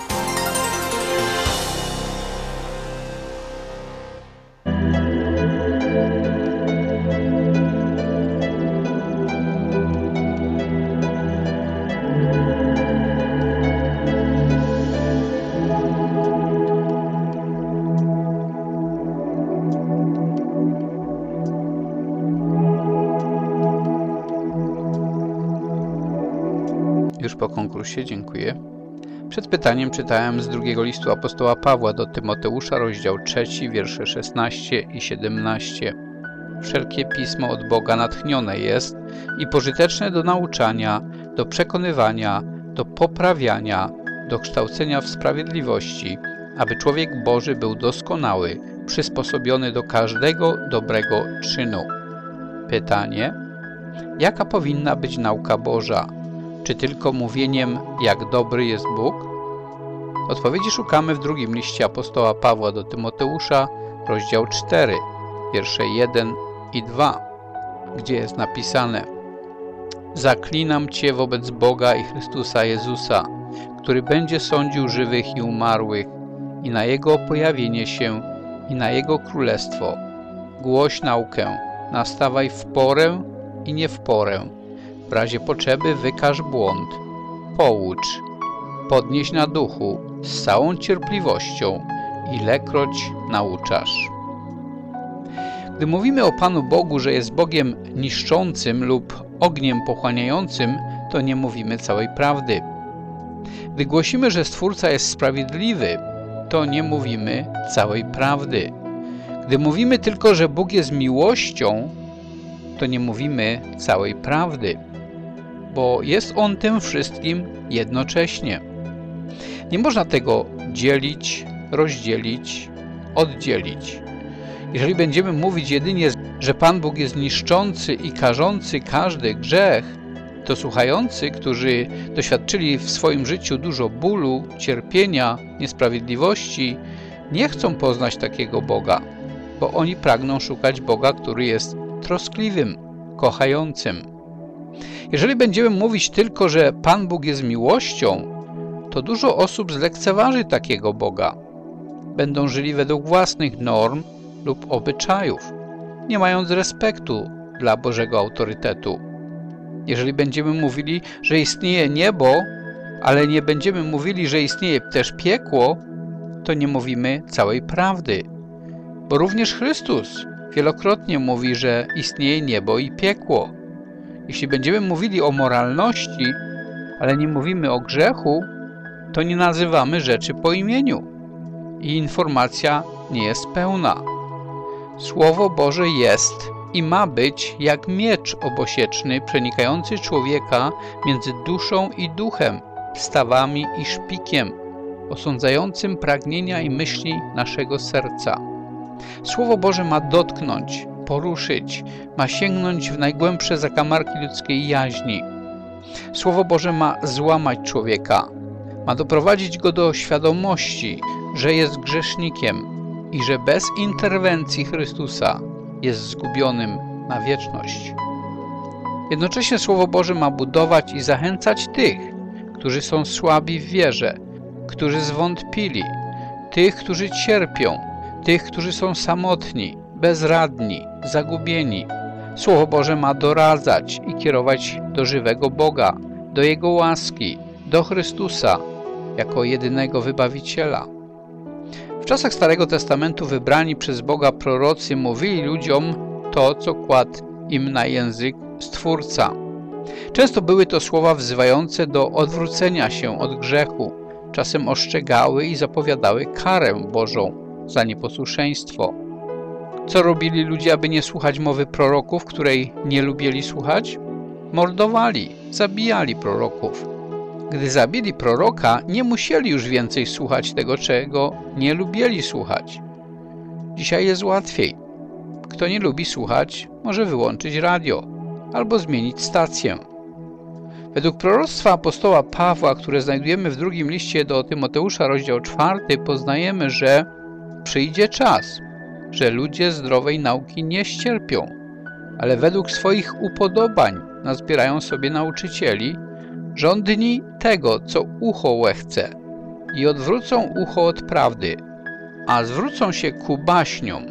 Już po konkursie, dziękuję. Przed pytaniem czytałem z drugiego listu apostoła Pawła do Tymoteusza, rozdział 3, wiersze 16 i 17. Wszelkie pismo od Boga natchnione jest i pożyteczne do nauczania, do przekonywania, do poprawiania, do kształcenia w sprawiedliwości, aby człowiek Boży był doskonały, przysposobiony do każdego dobrego czynu. Pytanie: jaka powinna być nauka Boża? Czy tylko mówieniem, jak dobry jest Bóg? Odpowiedzi szukamy w drugim liście apostoła Pawła do Tymoteusza, rozdział 4, wiersze 1 i 2, gdzie jest napisane: Zaklinam Cię wobec Boga i Chrystusa Jezusa, który będzie sądził żywych i umarłych, i na Jego pojawienie się, i na Jego królestwo. Głoś naukę, nastawaj w porę i nie w porę. W razie potrzeby wykaż błąd, poucz, podnieś na duchu z całą cierpliwością, ilekroć nauczasz. Gdy mówimy o Panu Bogu, że jest Bogiem niszczącym lub ogniem pochłaniającym, to nie mówimy całej prawdy. Gdy głosimy, że Stwórca jest sprawiedliwy, to nie mówimy całej prawdy. Gdy mówimy tylko, że Bóg jest miłością, to nie mówimy całej prawdy, bo jest On tym wszystkim jednocześnie. Nie można tego dzielić, rozdzielić, oddzielić. Jeżeli będziemy mówić jedynie, że Pan Bóg jest niszczący i karzący każdy grzech, to słuchający, którzy doświadczyli w swoim życiu dużo bólu, cierpienia, niesprawiedliwości, nie chcą poznać takiego Boga, bo oni pragną szukać Boga, który jest troskliwym, kochającym. Jeżeli będziemy mówić tylko, że Pan Bóg jest miłością, to dużo osób zlekceważy takiego Boga. Będą żyli według własnych norm lub obyczajów, nie mając respektu dla Bożego autorytetu. Jeżeli będziemy mówili, że istnieje niebo, ale nie będziemy mówili, że istnieje też piekło, to nie mówimy całej prawdy. Bo również Chrystus wielokrotnie mówi, że istnieje niebo i piekło. Jeśli będziemy mówili o moralności, ale nie mówimy o grzechu, to nie nazywamy rzeczy po imieniu i informacja nie jest pełna. Słowo Boże jest i ma być jak miecz obosieczny przenikający człowieka między duszą i duchem, stawami i szpikiem, osądzającym pragnienia i myśli naszego serca. Słowo Boże ma dotknąć, poruszyć, ma sięgnąć w najgłębsze zakamarki ludzkiej jaźni. Słowo Boże ma złamać człowieka, ma doprowadzić go do świadomości, że jest grzesznikiem i że bez interwencji Chrystusa jest zgubionym na wieczność. Jednocześnie Słowo Boże ma budować i zachęcać tych, którzy są słabi w wierze, którzy zwątpili, tych, którzy cierpią, tych, którzy są samotni, bezradni, zagubieni. Słowo Boże ma doradzać i kierować do żywego Boga, do Jego łaski, do Chrystusa, jako jedynego Wybawiciela. W czasach Starego Testamentu wybrani przez Boga prorocy mówili ludziom to, co kładł im na język Stwórca. Często były to słowa wzywające do odwrócenia się od grzechu, czasem ostrzegały i zapowiadały karę Bożą za nieposłuszeństwo. Co robili ludzie, aby nie słuchać mowy proroków, której nie lubili słuchać? Mordowali, zabijali proroków. Gdy zabili proroka, nie musieli już więcej słuchać tego, czego nie lubili słuchać. Dzisiaj jest łatwiej. Kto nie lubi słuchać, może wyłączyć radio albo zmienić stację. Według proroctwa apostoła Pawła, które znajdujemy w drugim liście do Tymoteusza, rozdział 4, poznajemy, że przyjdzie czas, że ludzie zdrowej nauki nie ścierpią, ale według swoich upodobań nazbierają sobie nauczycieli, żądni tego, co ucho łechce, i odwrócą ucho od prawdy, a zwrócą się ku baśniom.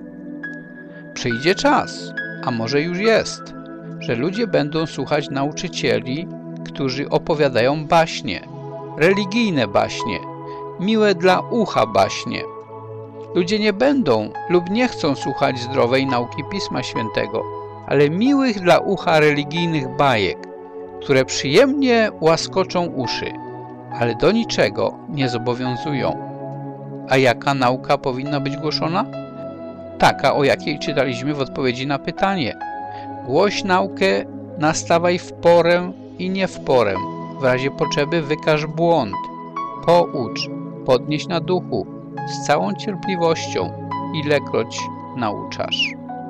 Przyjdzie czas, a może już jest, że ludzie będą słuchać nauczycieli, którzy opowiadają baśnie, religijne baśnie, miłe dla ucha baśnie. Ludzie nie będą lub nie chcą słuchać zdrowej nauki Pisma Świętego, ale miłych dla ucha religijnych bajek, które przyjemnie łaskoczą uszy, ale do niczego nie zobowiązują. A jaka nauka powinna być głoszona? Taka, o jakiej czytaliśmy w odpowiedzi na pytanie. Głoś naukę, nastawaj w porę i nie w porę. W razie potrzeby wykaż błąd. Poucz, podnieś na duchu, z całą cierpliwością, ilekroć nauczasz.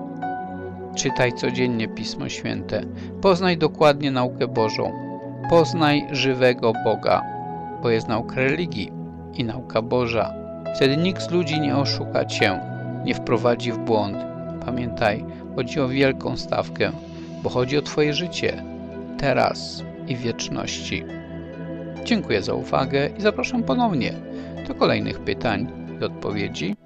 Czytaj codziennie Pismo Święte. Poznaj dokładnie naukę Bożą. Poznaj żywego Boga, bo jest nauka religii i nauka Boża. Wtedy nikt z ludzi nie oszuka Cię, nie wprowadzi w błąd. Pamiętaj, chodzi o wielką stawkę, bo chodzi o Twoje życie, teraz i w wieczności. Dziękuję za uwagę i zapraszam ponownie do kolejnych pytań i odpowiedzi.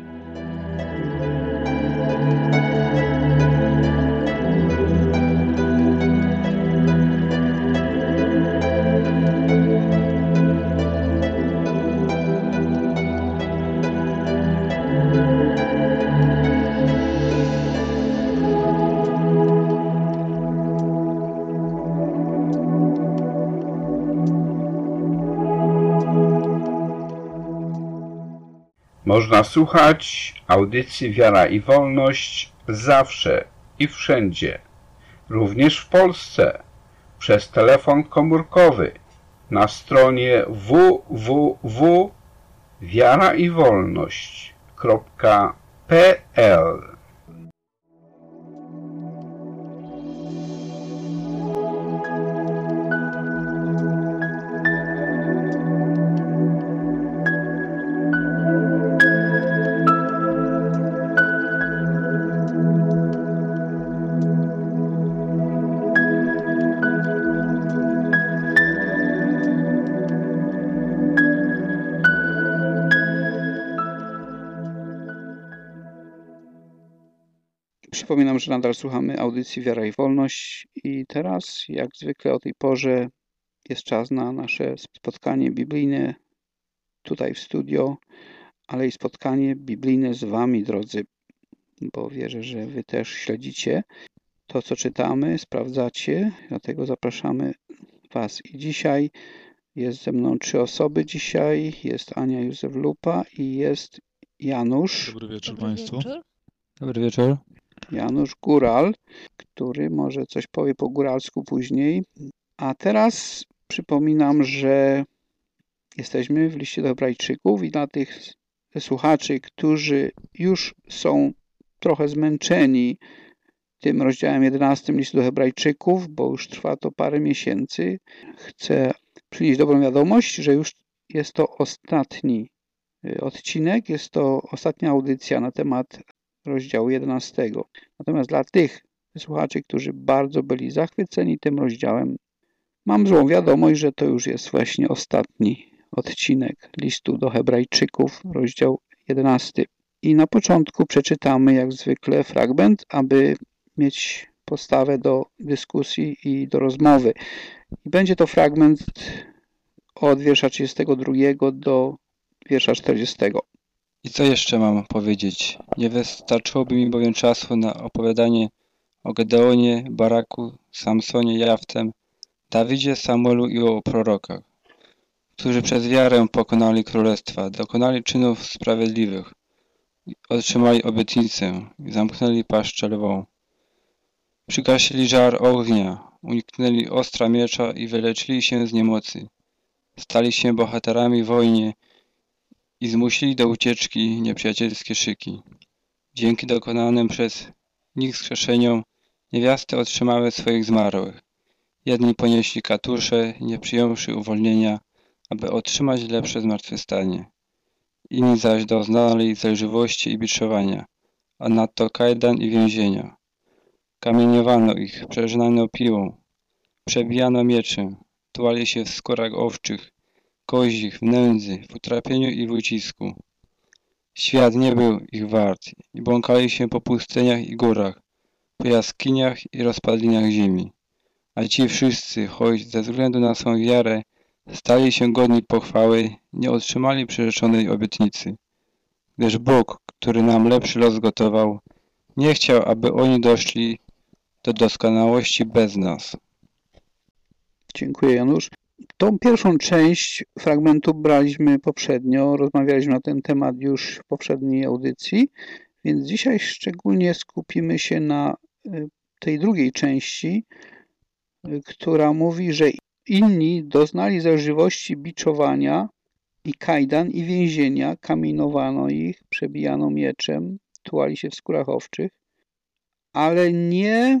Można słuchać audycji Wiara i Wolność zawsze i wszędzie, również w Polsce, przez telefon komórkowy na stronie www.wiaraiwolność.pl. Przypominam, że nadal słuchamy audycji Wiara i Wolność i teraz, jak zwykle o tej porze, jest czas na nasze spotkanie biblijne tutaj w studio, ale i spotkanie biblijne z Wami, drodzy, bo wierzę, że Wy też śledzicie to, co czytamy, sprawdzacie, dlatego zapraszamy Was. I dzisiaj jest ze mną 3 osoby dzisiaj, jest Ania Józef-Lupa i jest Janusz. Dobry wieczór Państwu. Dobry wieczór. Janusz Góral, który może coś powie po góralsku później. A teraz przypominam, że jesteśmy w liście do Hebrajczyków i dla tych słuchaczy, którzy już są trochę zmęczeni tym rozdziałem 11 listu do Hebrajczyków, bo już trwa to parę miesięcy, chcę przynieść dobrą wiadomość, że już jest to ostatni odcinek, jest to ostatnia audycja na temat rozdziału 11. Natomiast dla tych słuchaczy, którzy bardzo byli zachwyceni tym rozdziałem, mam złą wiadomość, że to już jest właśnie ostatni odcinek listu do Hebrajczyków, rozdział 11. I na początku przeczytamy jak zwykle fragment, aby mieć podstawę do dyskusji i do rozmowy. I będzie to fragment od wiersza 32 do wiersza 40. I co jeszcze mam powiedzieć? Nie wystarczyłoby mi bowiem czasu na opowiadanie o Gedeonie, Baraku, Samsonie, Jaftem, Dawidzie, Samuelu i o prorokach, którzy przez wiarę pokonali królestwa, dokonali czynów sprawiedliwych, otrzymali obietnicę i zamknęli paszczę lwą. Przygasili żar ognia, uniknęli ostra miecza i wyleczyli się z niemocy. Stali się bohaterami w wojnie i zmusili do ucieczki nieprzyjacielskie szyki. Dzięki dokonanym przez nich wskrzeszeniom niewiasty otrzymały swoich zmarłych. Jedni ponieśli katusze, nie przyjąwszy uwolnienia, aby otrzymać lepsze zmartwychwstanie. Inni zaś doznali zelżywości i biczowania, a nadto kajdan i więzienia. Kamieniowano ich, przeżynano piłą, przebijano mieczem, tułali się w skórach owczych, kozich, w nędzy, w utrapieniu i w ucisku. Świat nie był ich wart i błąkali się po pustyniach i górach, po jaskiniach i rozpadlinach ziemi. A ci wszyscy, choć ze względu na swą wiarę stali się godni pochwały, nie otrzymali przyrzeczonej obietnicy. Gdyż Bóg, który nam lepszy los gotował, nie chciał, aby oni doszli do doskonałości bez nas. Dziękuję, Janusz. Tą pierwszą część fragmentu braliśmy poprzednio, rozmawialiśmy na ten temat już w poprzedniej audycji, więc dzisiaj szczególnie skupimy się na tej drugiej części, która mówi, że inni doznali zelżywości, biczowania i kajdan i więzienia, kamienowano ich, przebijano mieczem, tułali się w skórach owczych, ale nie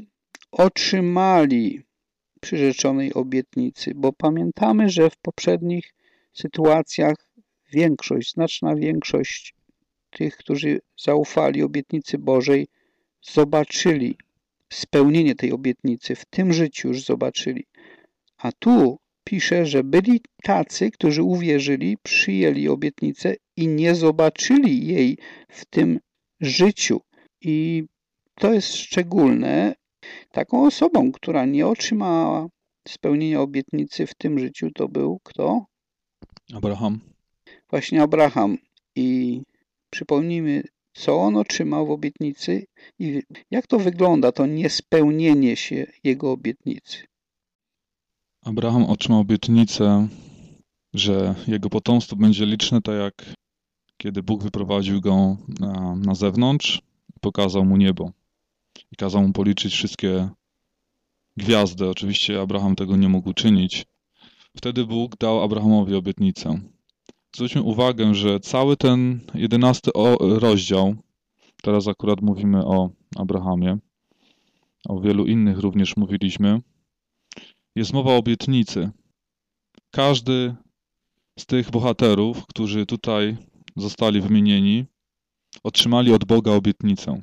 otrzymali przyrzeczonej obietnicy, bo pamiętamy, że w poprzednich sytuacjach znaczna większość tych, którzy zaufali obietnicy Bożej, zobaczyli spełnienie tej obietnicy, w tym życiu już zobaczyli. A tu pisze, że byli tacy, którzy uwierzyli, przyjęli obietnicę i nie zobaczyli jej w tym życiu. I to jest szczególne. Taką osobą, która nie otrzymała spełnienia obietnicy w tym życiu, to był kto? Abraham. Właśnie Abraham. I przypomnijmy, co on otrzymał w obietnicy i jak to wygląda, to niespełnienie się jego obietnicy. Abraham otrzymał obietnicę, że jego potomstwo będzie liczne, tak jak kiedy Bóg wyprowadził go na zewnątrz i pokazał mu niebo. I kazał mu policzyć wszystkie gwiazdy. Oczywiście Abraham tego nie mógł czynić. Wtedy Bóg dał Abrahamowi obietnicę. Zwróćmy uwagę, że cały ten 11 rozdział, teraz akurat mówimy o Abrahamie, o wielu innych również mówiliśmy, jest mowa o obietnicy. Każdy z tych bohaterów, którzy tutaj zostali wymienieni, otrzymali od Boga obietnicę.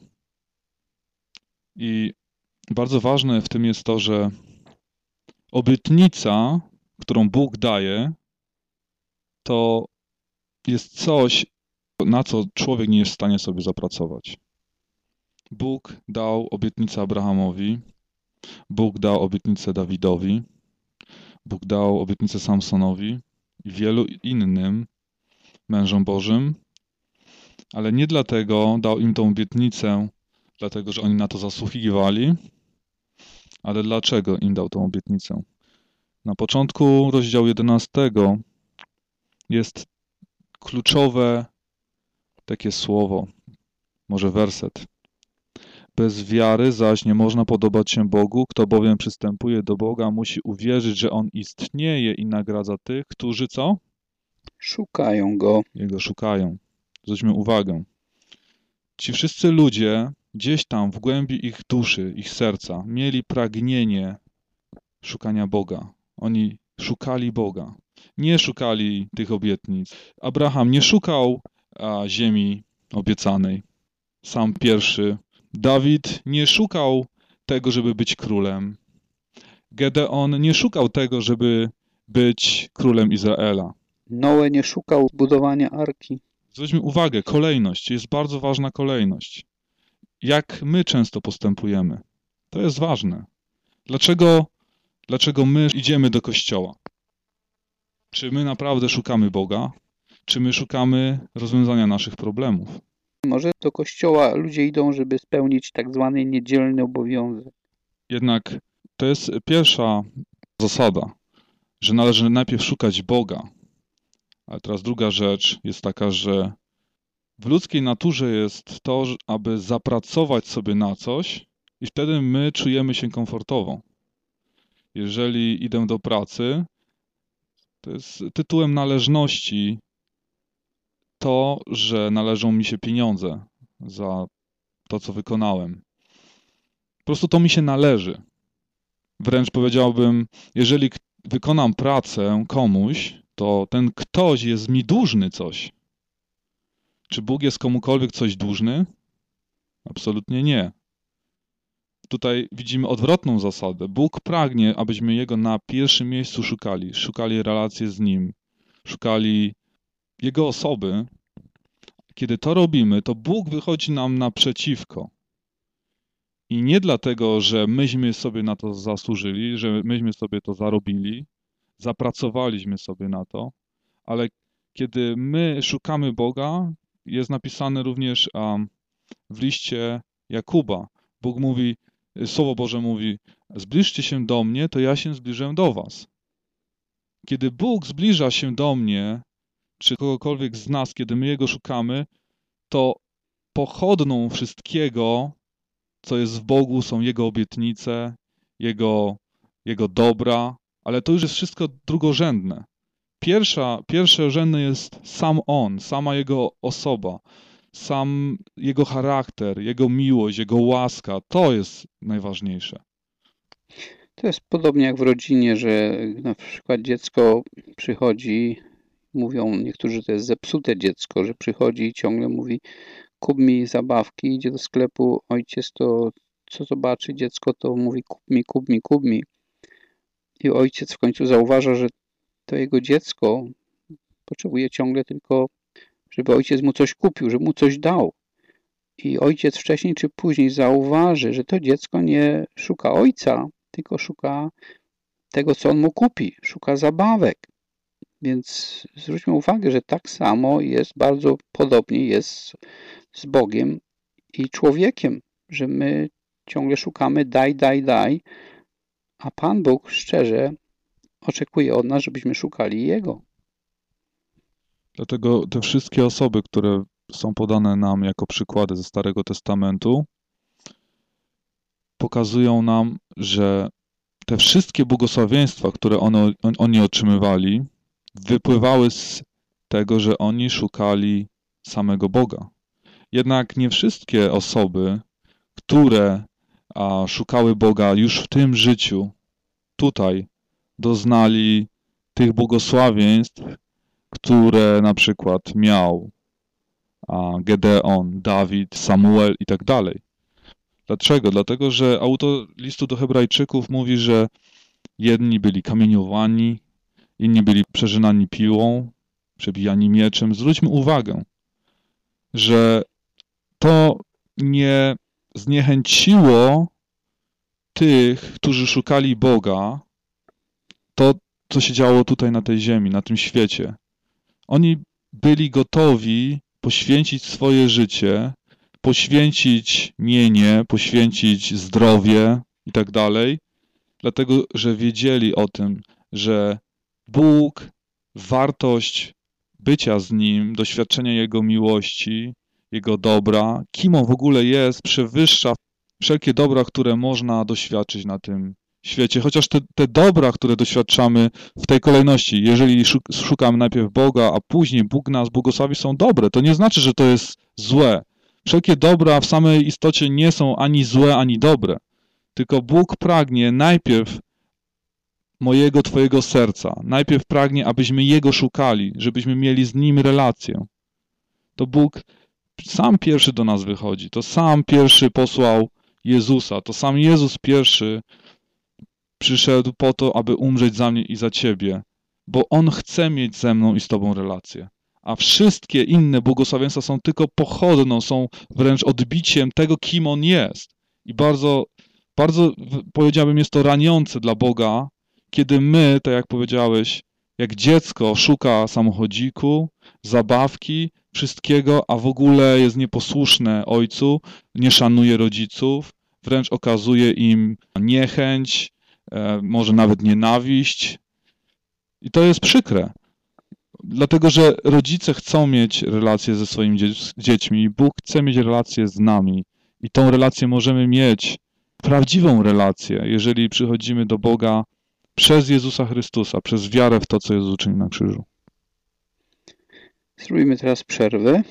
I bardzo ważne w tym jest to, że obietnica, którą Bóg daje, to jest coś, na co człowiek nie jest w stanie sobie zapracować. Bóg dał obietnicę Abrahamowi, Bóg dał obietnicę Dawidowi, Bóg dał obietnicę Samsonowi i wielu innym mężom Bożym, ale nie dlatego dał im tą obietnicę, dlatego że oni na to zasługiwali, ale dlaczego im dał tą obietnicę. Na początku rozdziału 11 jest kluczowe takie słowo, może werset. Bez wiary zaś nie można podobać się Bogu, kto bowiem przystępuje do Boga, musi uwierzyć, że On istnieje i nagradza tych, którzy co? Szukają Go. Jego szukają. Zwróćmy uwagę. Ci wszyscy ludzie gdzieś tam w głębi ich duszy, ich serca mieli pragnienie szukania Boga. Oni szukali Boga. Nie szukali tych obietnic. Abraham nie szukał ziemi obiecanej. Sam pierwszy. Dawid nie szukał tego, żeby być królem. Gedeon nie szukał tego, żeby być królem Izraela. Noe nie szukał budowania arki. Zwróćmy uwagę, kolejność. Jest bardzo ważna kolejność. Jak my często postępujemy. To jest ważne. Dlaczego my idziemy do kościoła? Czy my naprawdę szukamy Boga? Czy my szukamy rozwiązania naszych problemów? Może do kościoła ludzie idą, żeby spełnić tak zwany niedzielny obowiązek. Jednak to jest pierwsza zasada, że należy najpierw szukać Boga. Ale teraz druga rzecz jest taka, że w ludzkiej naturze jest to, aby zapracować sobie na coś i wtedy my czujemy się komfortowo. Jeżeli idę do pracy, to jest tytułem należności to, że należą mi się pieniądze za to, co wykonałem. Po prostu to mi się należy. Wręcz powiedziałbym, jeżeli wykonam pracę komuś, to ten ktoś jest mi dłużny coś. Czy Bóg jest komukolwiek coś dłużny? Absolutnie nie. Tutaj widzimy odwrotną zasadę. Bóg pragnie, abyśmy Jego na pierwszym miejscu szukali. Szukali relacji z Nim. Szukali Jego osoby. Kiedy to robimy, to Bóg wychodzi nam naprzeciwko. I nie dlatego, że myśmy sobie na to zasłużyli, że myśmy sobie to zarobili, zapracowaliśmy sobie na to, ale kiedy my szukamy Boga, jest napisane również w liście Jakuba. Bóg mówi, Słowo Boże mówi, zbliżcie się do mnie, to ja się zbliżę do was. Kiedy Bóg zbliża się do mnie, czy kogokolwiek z nas, kiedy my Jego szukamy, to pochodną wszystkiego, co jest w Bogu, są Jego obietnice, Jego dobra, ale to już jest wszystko drugorzędne. Pierwszorzędny jest sam On, sama Jego osoba, sam Jego charakter, Jego miłość, Jego łaska. To jest najważniejsze. To jest podobnie jak w rodzinie, że na przykład dziecko przychodzi, mówią niektórzy, że to jest zepsute dziecko, że przychodzi i ciągle mówi, kup mi zabawki, idzie do sklepu, ojciec to co zobaczy dziecko, to mówi kup mi, kup mi, kup mi. I ojciec w końcu zauważa, że to jego dziecko potrzebuje ciągle tylko, żeby ojciec mu coś kupił, żeby mu coś dał. I ojciec wcześniej czy później zauważy, że to dziecko nie szuka ojca, tylko szuka tego, co on mu kupi, szuka zabawek. Więc zwróćmy uwagę, że tak samo jest, bardzo podobnie jest z Bogiem i człowiekiem, że my ciągle szukamy daj, daj, daj, a Pan Bóg szczerze oczekuje od nas, żebyśmy szukali Jego. Dlatego te wszystkie osoby, które są podane nam jako przykłady ze Starego Testamentu, pokazują nam, że te wszystkie błogosławieństwa, które oni otrzymywali, wypływały z tego, że oni szukali samego Boga. Jednak nie wszystkie osoby, które szukały Boga już w tym życiu, tutaj doznali tych błogosławieństw, które na przykład miał Gedeon, Dawid, Samuel i tak dalej. Dlaczego? Dlatego, że autor listu do Hebrajczyków mówi, że jedni byli kamieniowani, inni byli przerzynani piłą, przebijani mieczem. Zwróćmy uwagę, że to nie zniechęciło tych, którzy szukali Boga, to, co się działo tutaj na tej ziemi, na tym świecie. Oni byli gotowi poświęcić swoje życie, poświęcić mienie, poświęcić zdrowie i tak dalej, dlatego, że wiedzieli o tym, że Bóg, wartość bycia z Nim, doświadczenia Jego miłości, Jego dobra, kim On w ogóle jest, przewyższa wszelkie dobra, które można doświadczyć na tym świecie. Chociaż te dobra, które doświadczamy w tej kolejności, jeżeli szukamy najpierw Boga, a później Bóg nas błogosławi, są dobre. To nie znaczy, że to jest złe. Wszelkie dobra w samej istocie nie są ani złe, ani dobre. Tylko Bóg pragnie najpierw mojego, Twojego serca. Najpierw pragnie, abyśmy Jego szukali, żebyśmy mieli z Nim relację. To Bóg sam pierwszy do nas wychodzi. To sam pierwszy posłał Jezusa. To sam Jezus pierwszy przyszedł po to, aby umrzeć za mnie i za Ciebie. Bo On chce mieć ze mną i z Tobą relację. A wszystkie inne błogosławieństwa są tylko pochodną, są wręcz odbiciem tego, kim On jest. I bardzo, bardzo, powiedziałbym, jest to raniące dla Boga, kiedy my, tak jak powiedziałeś, jak dziecko szuka samochodziku, zabawki, wszystkiego, a w ogóle jest nieposłuszne ojcu, nie szanuje rodziców, wręcz okazuje im niechęć, może nawet nienawiść. I to jest przykre. Dlatego, że rodzice chcą mieć relacje ze swoimi dziećmi i Bóg chce mieć relacje z nami. I tą relację możemy mieć, prawdziwą relację, jeżeli przychodzimy do Boga przez Jezusa Chrystusa, przez wiarę w to, co Jezus uczynił na krzyżu. Zrobimy teraz przerwę.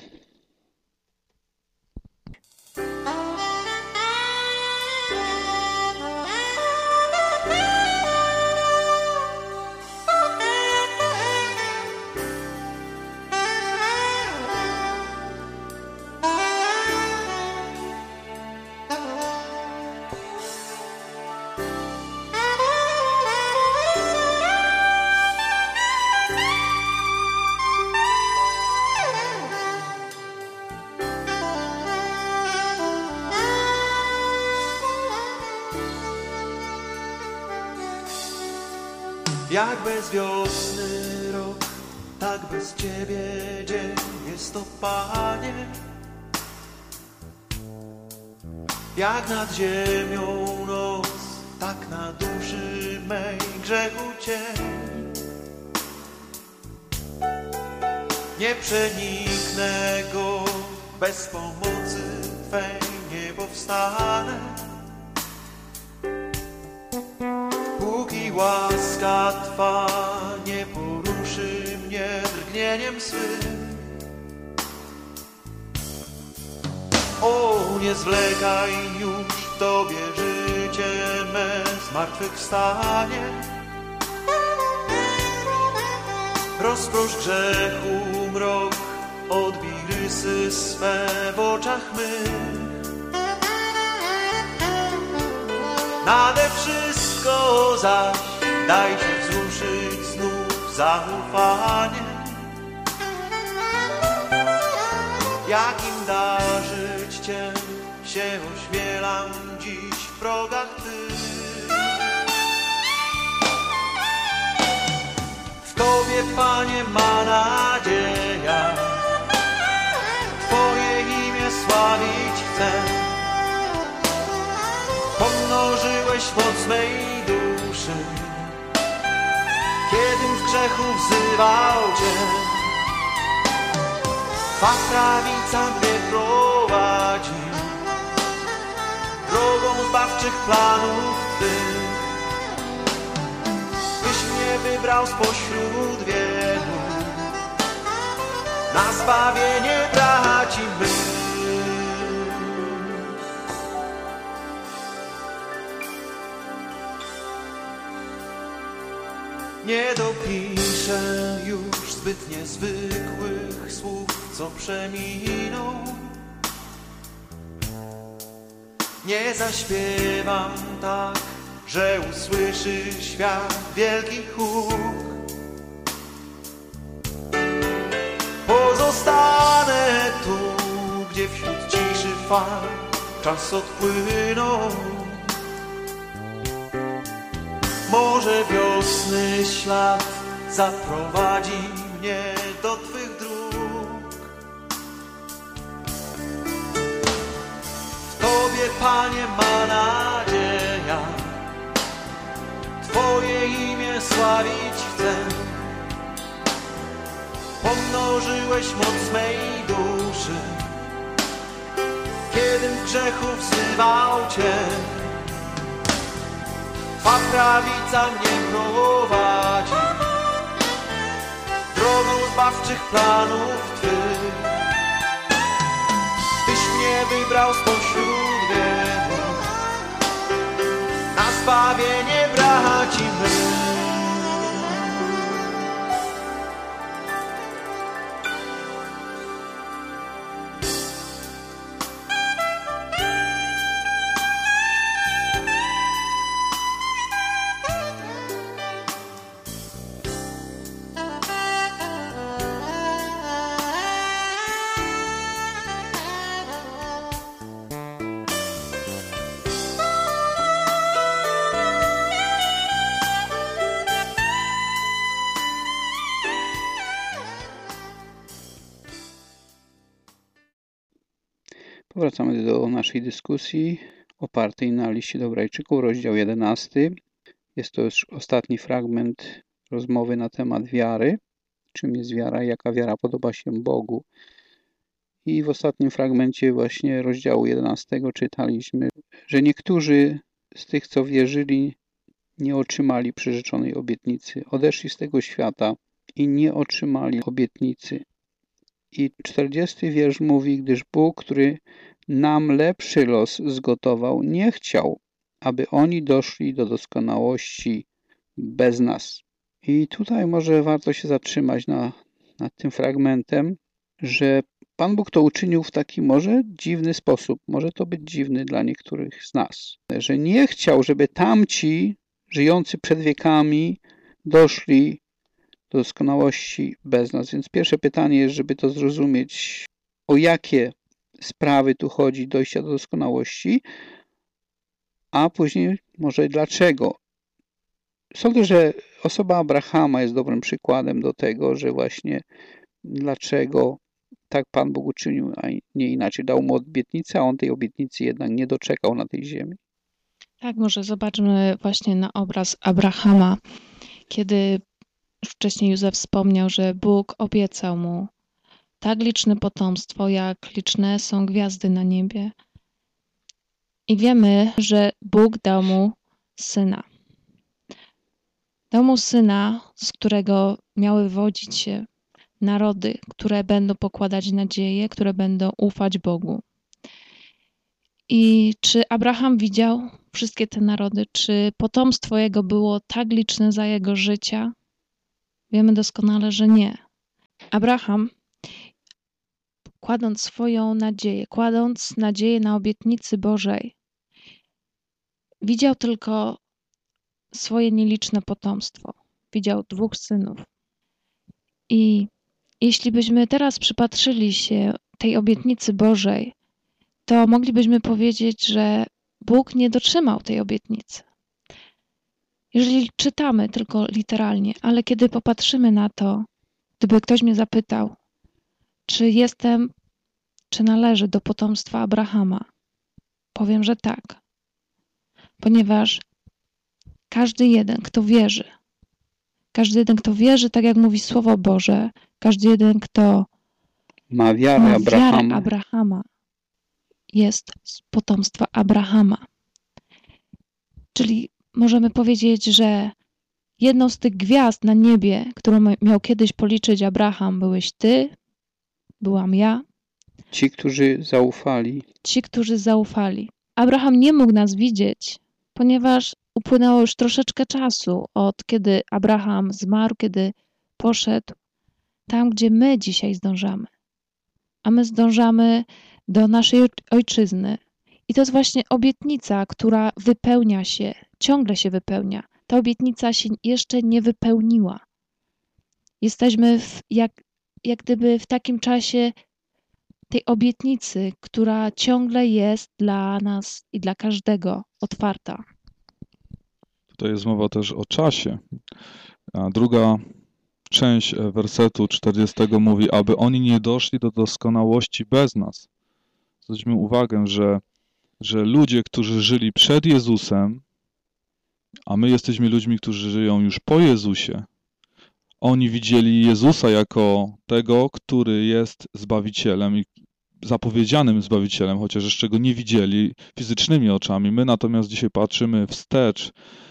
Jak bez wiosny rok, tak bez Ciebie dzień jest to, Panie. Jak nad ziemią noc, tak na duszy mej grzechu cień. Nie przeniknę go, bez pomocy Twej nie powstanę. Póki łaska Twa nie poruszy mnie drgnieniem swym. O, nie zwlekaj już, w Tobie życie me zmartwychwstanie. Rozprosz grzechu mrok, odbij rysy swe w oczach mych. Nade wszystko zaś daj się wzruszyć znów zaufanie. Jakim darzyć Cię się ośmielam dziś w progach Tych. W Tobie, Panie, ma nadzieja, Twoje imię sławić chcę. Pomnożyłeś moc mej duszy, kiedym w grzechu wzywał Cię. Twa prawica mnie prowadzi drogą zbawczych planów Twych. Tyś mnie wybrał spośród wielu na zbawienie braci mych. Nie dopiszę już zbyt niezwykłych słów, co przeminą. Nie zaśpiewam tak, że usłyszy świat wielki huk. Pozostanę tu, gdzie wśród ciszy fal czas odpłynął. Może wiosny ślad zaprowadzi mnie do Twych dróg. W Tobie, Panie, ma nadzieja, Twoje imię sławić chcę. Pomnożyłeś moc mej duszy, kiedym w grzechu wzywał Cię. Twa prawica mnie prowadzi drogą zbawczych planów Twych. Tyś mnie wybrał spośród wielu na zbawienie braci mych. Powracamy do naszej dyskusji opartej na liście do Hebrajczyków, rozdział 11. Jest to już ostatni fragment rozmowy na temat wiary. Czym jest wiara i jaka wiara podoba się Bogu. I w ostatnim fragmencie właśnie rozdziału 11 czytaliśmy, że niektórzy z tych, co wierzyli, nie otrzymali przyrzeczonej obietnicy. Odeszli z tego świata i nie otrzymali obietnicy. I 40 wiersz mówi, gdyż Bóg, który nam lepszy los zgotował, nie chciał, aby oni doszli do doskonałości bez nas. I tutaj może warto się zatrzymać nad tym fragmentem, że Pan Bóg to uczynił w taki może dziwny sposób. Może to być dziwny dla niektórych z nas. Że nie chciał, żeby tamci, żyjący przed wiekami, doszli do doskonałości bez nas. Więc pierwsze pytanie jest, żeby to zrozumieć, o jakie sprawy tu chodzi dojścia do doskonałości, a później może dlaczego. Sądzę, że osoba Abrahama jest dobrym przykładem do tego, że właśnie dlaczego tak Pan Bóg uczynił, a nie inaczej. Dał mu obietnicę, a on tej obietnicy jednak nie doczekał na tej ziemi. Tak, może zobaczmy właśnie na obraz Abrahama, kiedy wcześniej Józef wspomniał, że Bóg obiecał mu tak liczne potomstwo, jak liczne są gwiazdy na niebie. I wiemy, że Bóg dał mu syna. Dał mu syna, z którego miały wodzić się narody, które będą pokładać nadzieję, które będą ufać Bogu. I czy Abraham widział wszystkie te narody? Czy potomstwo jego było tak liczne za jego życia? Wiemy doskonale, że nie. Abraham, kładąc nadzieję na obietnicy Bożej, widział tylko swoje nieliczne potomstwo. Widział 2 synów. I jeśli byśmy teraz przypatrzyli się tej obietnicy Bożej, to moglibyśmy powiedzieć, że Bóg nie dotrzymał tej obietnicy. Jeżeli czytamy tylko literalnie, ale kiedy popatrzymy na to, gdyby ktoś mnie zapytał, czy należy do potomstwa Abrahama, powiem, że tak. Ponieważ każdy jeden, kto wierzy, tak jak mówi Słowo Boże, każdy jeden, kto ma wiarę Abrahama, jest z potomstwa Abrahama. Czyli możemy powiedzieć, że jedną z tych gwiazd na niebie, którą miał kiedyś policzyć Abraham, byłeś ty, byłam ja. Ci, którzy zaufali. Abraham nie mógł nas widzieć, ponieważ upłynęło już troszeczkę czasu od kiedy Abraham zmarł, kiedy poszedł tam, gdzie my dzisiaj zdążamy. A my zdążamy do naszej ojczyzny. I to jest właśnie obietnica, która wypełnia się, ciągle się wypełnia. Ta obietnica się jeszcze nie tej obietnicy, która ciągle jest dla nas i dla każdego otwarta. Tutaj jest mowa też o czasie. A druga część wersetu 40 mówi, aby oni nie doszli do doskonałości bez nas. Zwróćmy uwagę, że ludzie, którzy żyli przed Jezusem, a my jesteśmy ludźmi, którzy żyją już po Jezusie, oni widzieli Jezusa jako tego, który jest Zbawicielem i zapowiedzianym Zbawicielem, chociaż jeszcze go nie widzieli fizycznymi oczami. My natomiast dzisiaj patrzymy wstecz,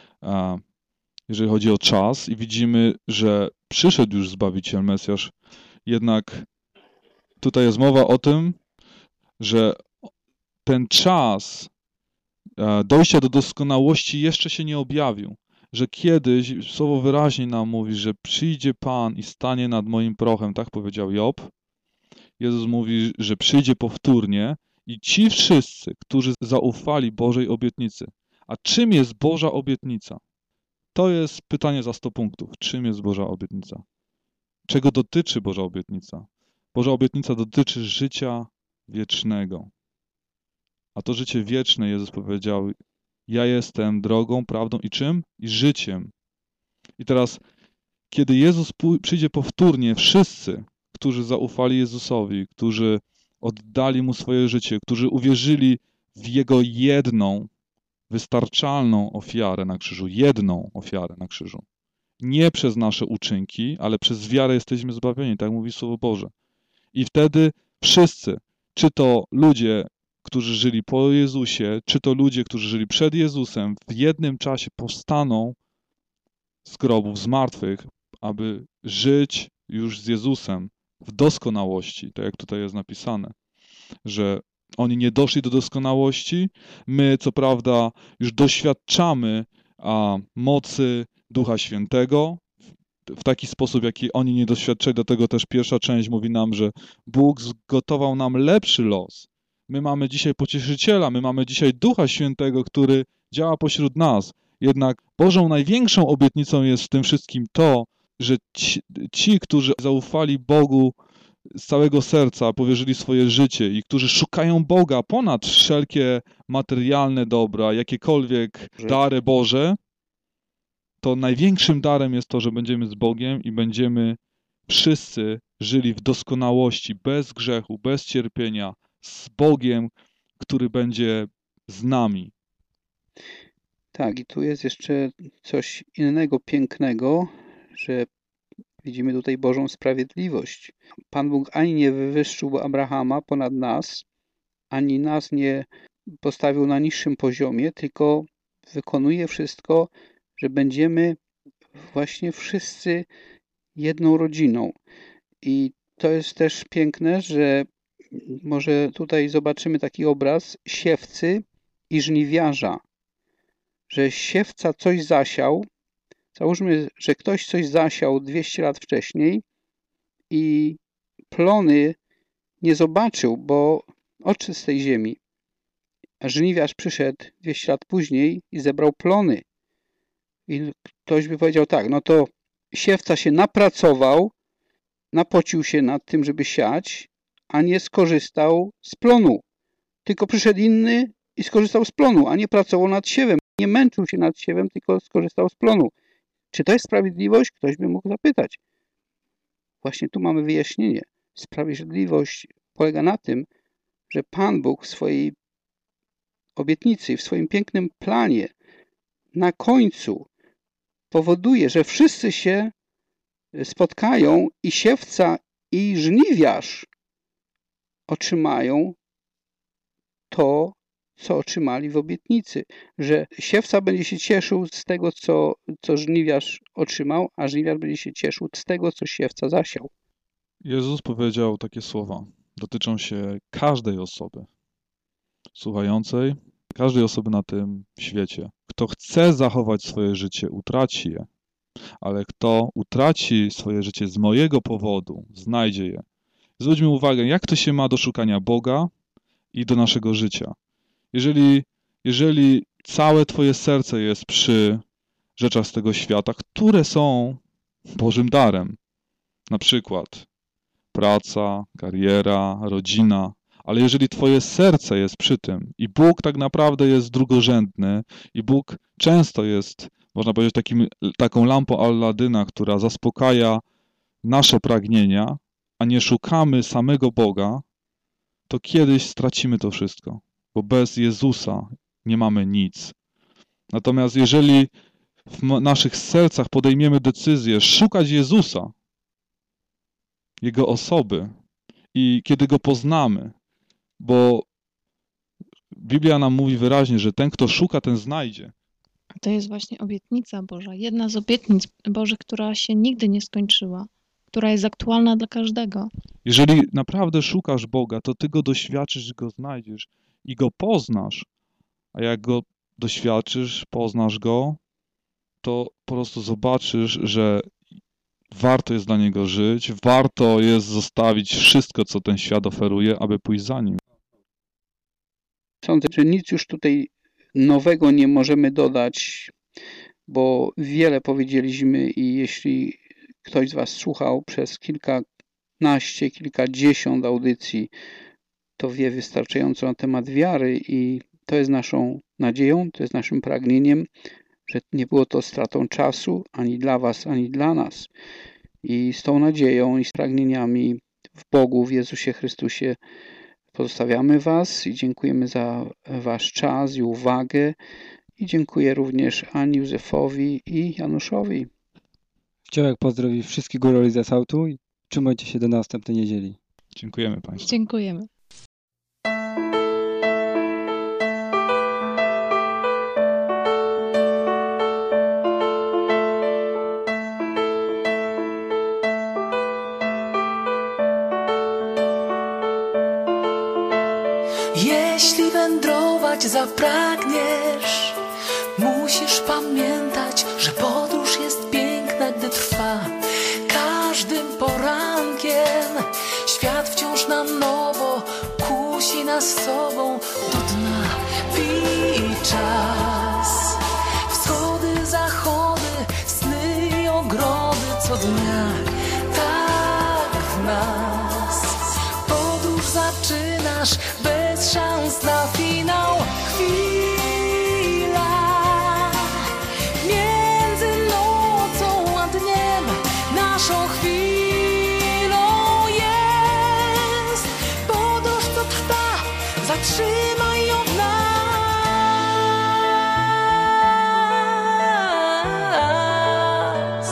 jeżeli chodzi o czas, i widzimy, że przyszedł już Zbawiciel, Mesjasz. Jednak tutaj jest mowa o tym, że ten czas dojścia do doskonałości jeszcze się nie objawił. Że kiedyś, słowo wyraźnie nam mówi, że przyjdzie Pan i stanie nad moim prochem, tak powiedział Job. Jezus mówi, że przyjdzie powtórnie i ci wszyscy, którzy zaufali Bożej obietnicy. A czym jest Boża obietnica? To jest pytanie za 100 punktów. Czym jest Boża obietnica? Czego dotyczy Boża obietnica? Boża obietnica dotyczy życia wiecznego. A to życie wieczne, Jezus powiedział, ja jestem drogą, prawdą i czym? I życiem. I teraz, kiedy Jezus przyjdzie powtórnie, wszyscy, którzy zaufali Jezusowi, którzy oddali Mu swoje życie, którzy uwierzyli w Jego jedną, wystarczalną ofiarę na krzyżu, jedną ofiarę na krzyżu. Nie przez nasze uczynki, ale przez wiarę jesteśmy zbawieni, tak mówi Słowo Boże. I wtedy wszyscy, czy to ludzie, którzy żyli po Jezusie, czy to ludzie, którzy żyli przed Jezusem, w jednym czasie powstaną z grobów, z martwych, aby żyć już z Jezusem w doskonałości, tak jak tutaj jest napisane, że oni nie doszli do doskonałości. My, co prawda, już doświadczamy mocy Ducha Świętego w taki sposób, jaki oni nie doświadczyli. Dlatego też pierwsza część mówi nam, że Bóg zgotował nam lepszy los. My mamy dzisiaj Pocieszyciela, my mamy dzisiaj Ducha Świętego, który działa pośród nas. Jednak Bożą największą obietnicą jest w tym wszystkim to, że ci, którzy zaufali Bogu z całego serca, powierzyli swoje życie i którzy szukają Boga ponad wszelkie materialne dobra, jakiekolwiek dary Boże, to największym darem jest to, że będziemy z Bogiem i będziemy wszyscy żyli w doskonałości, bez grzechu, bez cierpienia, z Bogiem, który będzie z nami. Tak, i tu jest jeszcze coś innego pięknego, że widzimy tutaj Bożą sprawiedliwość. Pan Bóg ani nie wywyższył Abrahama ponad nas, ani nas nie postawił na niższym poziomie, tylko wykonuje wszystko, że będziemy właśnie wszyscy jedną rodziną. I to jest też piękne, że może tutaj zobaczymy taki obraz siewcy i żniwiarza, że siewca coś zasiał. Załóżmy, że ktoś coś zasiał 200 lat wcześniej i plony nie zobaczył, bo odszedł z tej ziemi. A żniwiarz przyszedł 200 lat później i zebrał plony. I ktoś by powiedział tak, no to siewca się napracował, napocił się nad tym, żeby siać, a nie skorzystał z plonu. Tylko przyszedł inny i skorzystał z plonu, a nie pracował nad siewem. Nie męczył się nad siewem, tylko skorzystał z plonu. Czy to jest sprawiedliwość? Ktoś by mógł zapytać. Właśnie tu mamy wyjaśnienie. Sprawiedliwość polega na tym, że Pan Bóg w swojej obietnicy, w swoim pięknym planie na końcu powoduje, że wszyscy się spotkają i siewca i żniwiarz otrzymają to, co otrzymali w obietnicy. Że siewca będzie się cieszył z tego, co żniwiarz otrzymał, a żniwiarz będzie się cieszył z tego, co siewca zasiał. Jezus powiedział takie słowa. Dotyczą się każdej osoby słuchającej, każdej osoby na tym świecie. Kto chce zachować swoje życie, utraci je. Ale kto utraci swoje życie z mojego powodu, znajdzie je. Zwróćmy uwagę, jak to się ma do szukania Boga i do naszego życia. Jeżeli całe twoje serce jest przy rzeczach z tego świata, które są Bożym darem, na przykład praca, kariera, rodzina, ale jeżeli twoje serce jest przy tym i Bóg tak naprawdę jest drugorzędny i Bóg często jest, można powiedzieć, taką lampą Alladyna, która zaspokaja nasze pragnienia, a nie szukamy samego Boga, to kiedyś stracimy to wszystko, bo bez Jezusa nie mamy nic. Natomiast jeżeli w naszych sercach podejmiemy decyzję szukać Jezusa, Jego osoby i kiedy Go poznamy, bo Biblia nam mówi wyraźnie, że ten, kto szuka, ten znajdzie. To jest właśnie obietnica Boża, jedna z obietnic Bożych, która się nigdy nie skończyła, która jest aktualna dla każdego. Jeżeli naprawdę szukasz Boga, to Ty Go doświadczysz, Go znajdziesz i Go poznasz, a jak Go doświadczysz, poznasz Go, to po prostu zobaczysz, że warto jest dla Niego żyć, warto jest zostawić wszystko, co ten świat oferuje, aby pójść za Nim. Sądzę, że nic już tutaj nowego nie możemy dodać, bo wiele powiedzieliśmy i jeśli ktoś z Was słuchał przez kilkanaście, kilkadziesiąt audycji, to wie wystarczająco na temat wiary i to jest naszą nadzieją, to jest naszym pragnieniem, że nie było to stratą czasu ani dla Was, ani dla nas. I z tą nadzieją i z pragnieniami w Bogu, w Jezusie Chrystusie pozostawiamy Was i dziękujemy za Wasz czas i uwagę i dziękuję również Ani, Józefowi i Januszowi. Wciołek pozdrowi wszystkich górali ze Sautu i trzymajcie się do następnej niedzieli. Dziękujemy Państwu. Dziękujemy. Jeśli wędrować zapragniesz, musisz pamiętać, że podróż jest piękna, gdy trwa. Każdym porankiem świat wciąż na nowo kusi nas sobą do dna. Pij czas, wschody, zachody, sny i ogrody co dnia. Tak w nas podróż zaczynasz bez szans na finał. Chwila między nocą a dniem, naszą chwilą jest. Podróż co trwa, zatrzymaj ją w nas.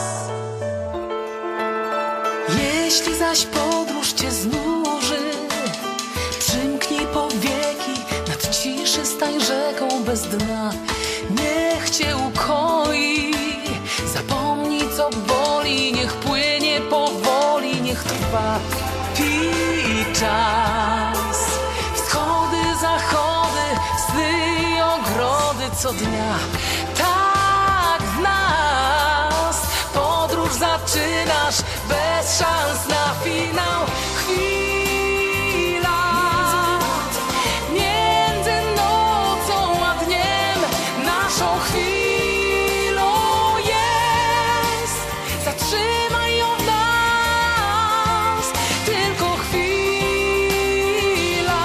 Jeśli zaś podróż cię znuży, przymknij powieki, nad ciszy stań rzeką bez dna. Niech cię ukoi, zapomnij co boli, niech płynie powoli, niech trwa. Pij czas, wschody, zachody, sny i ogrody co dnia. Tak w nas podróż zaczynasz bez szans na finał. Chwila między nocą a dniem, naszą chwilą jest. Zatrzymaj ją w nas, tylko chwila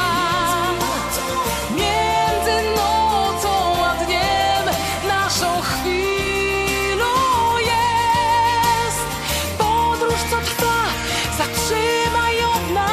między nocą a dniem, naszą chwilą jest. Podróż co trwa, zatrzymaj ją w nas.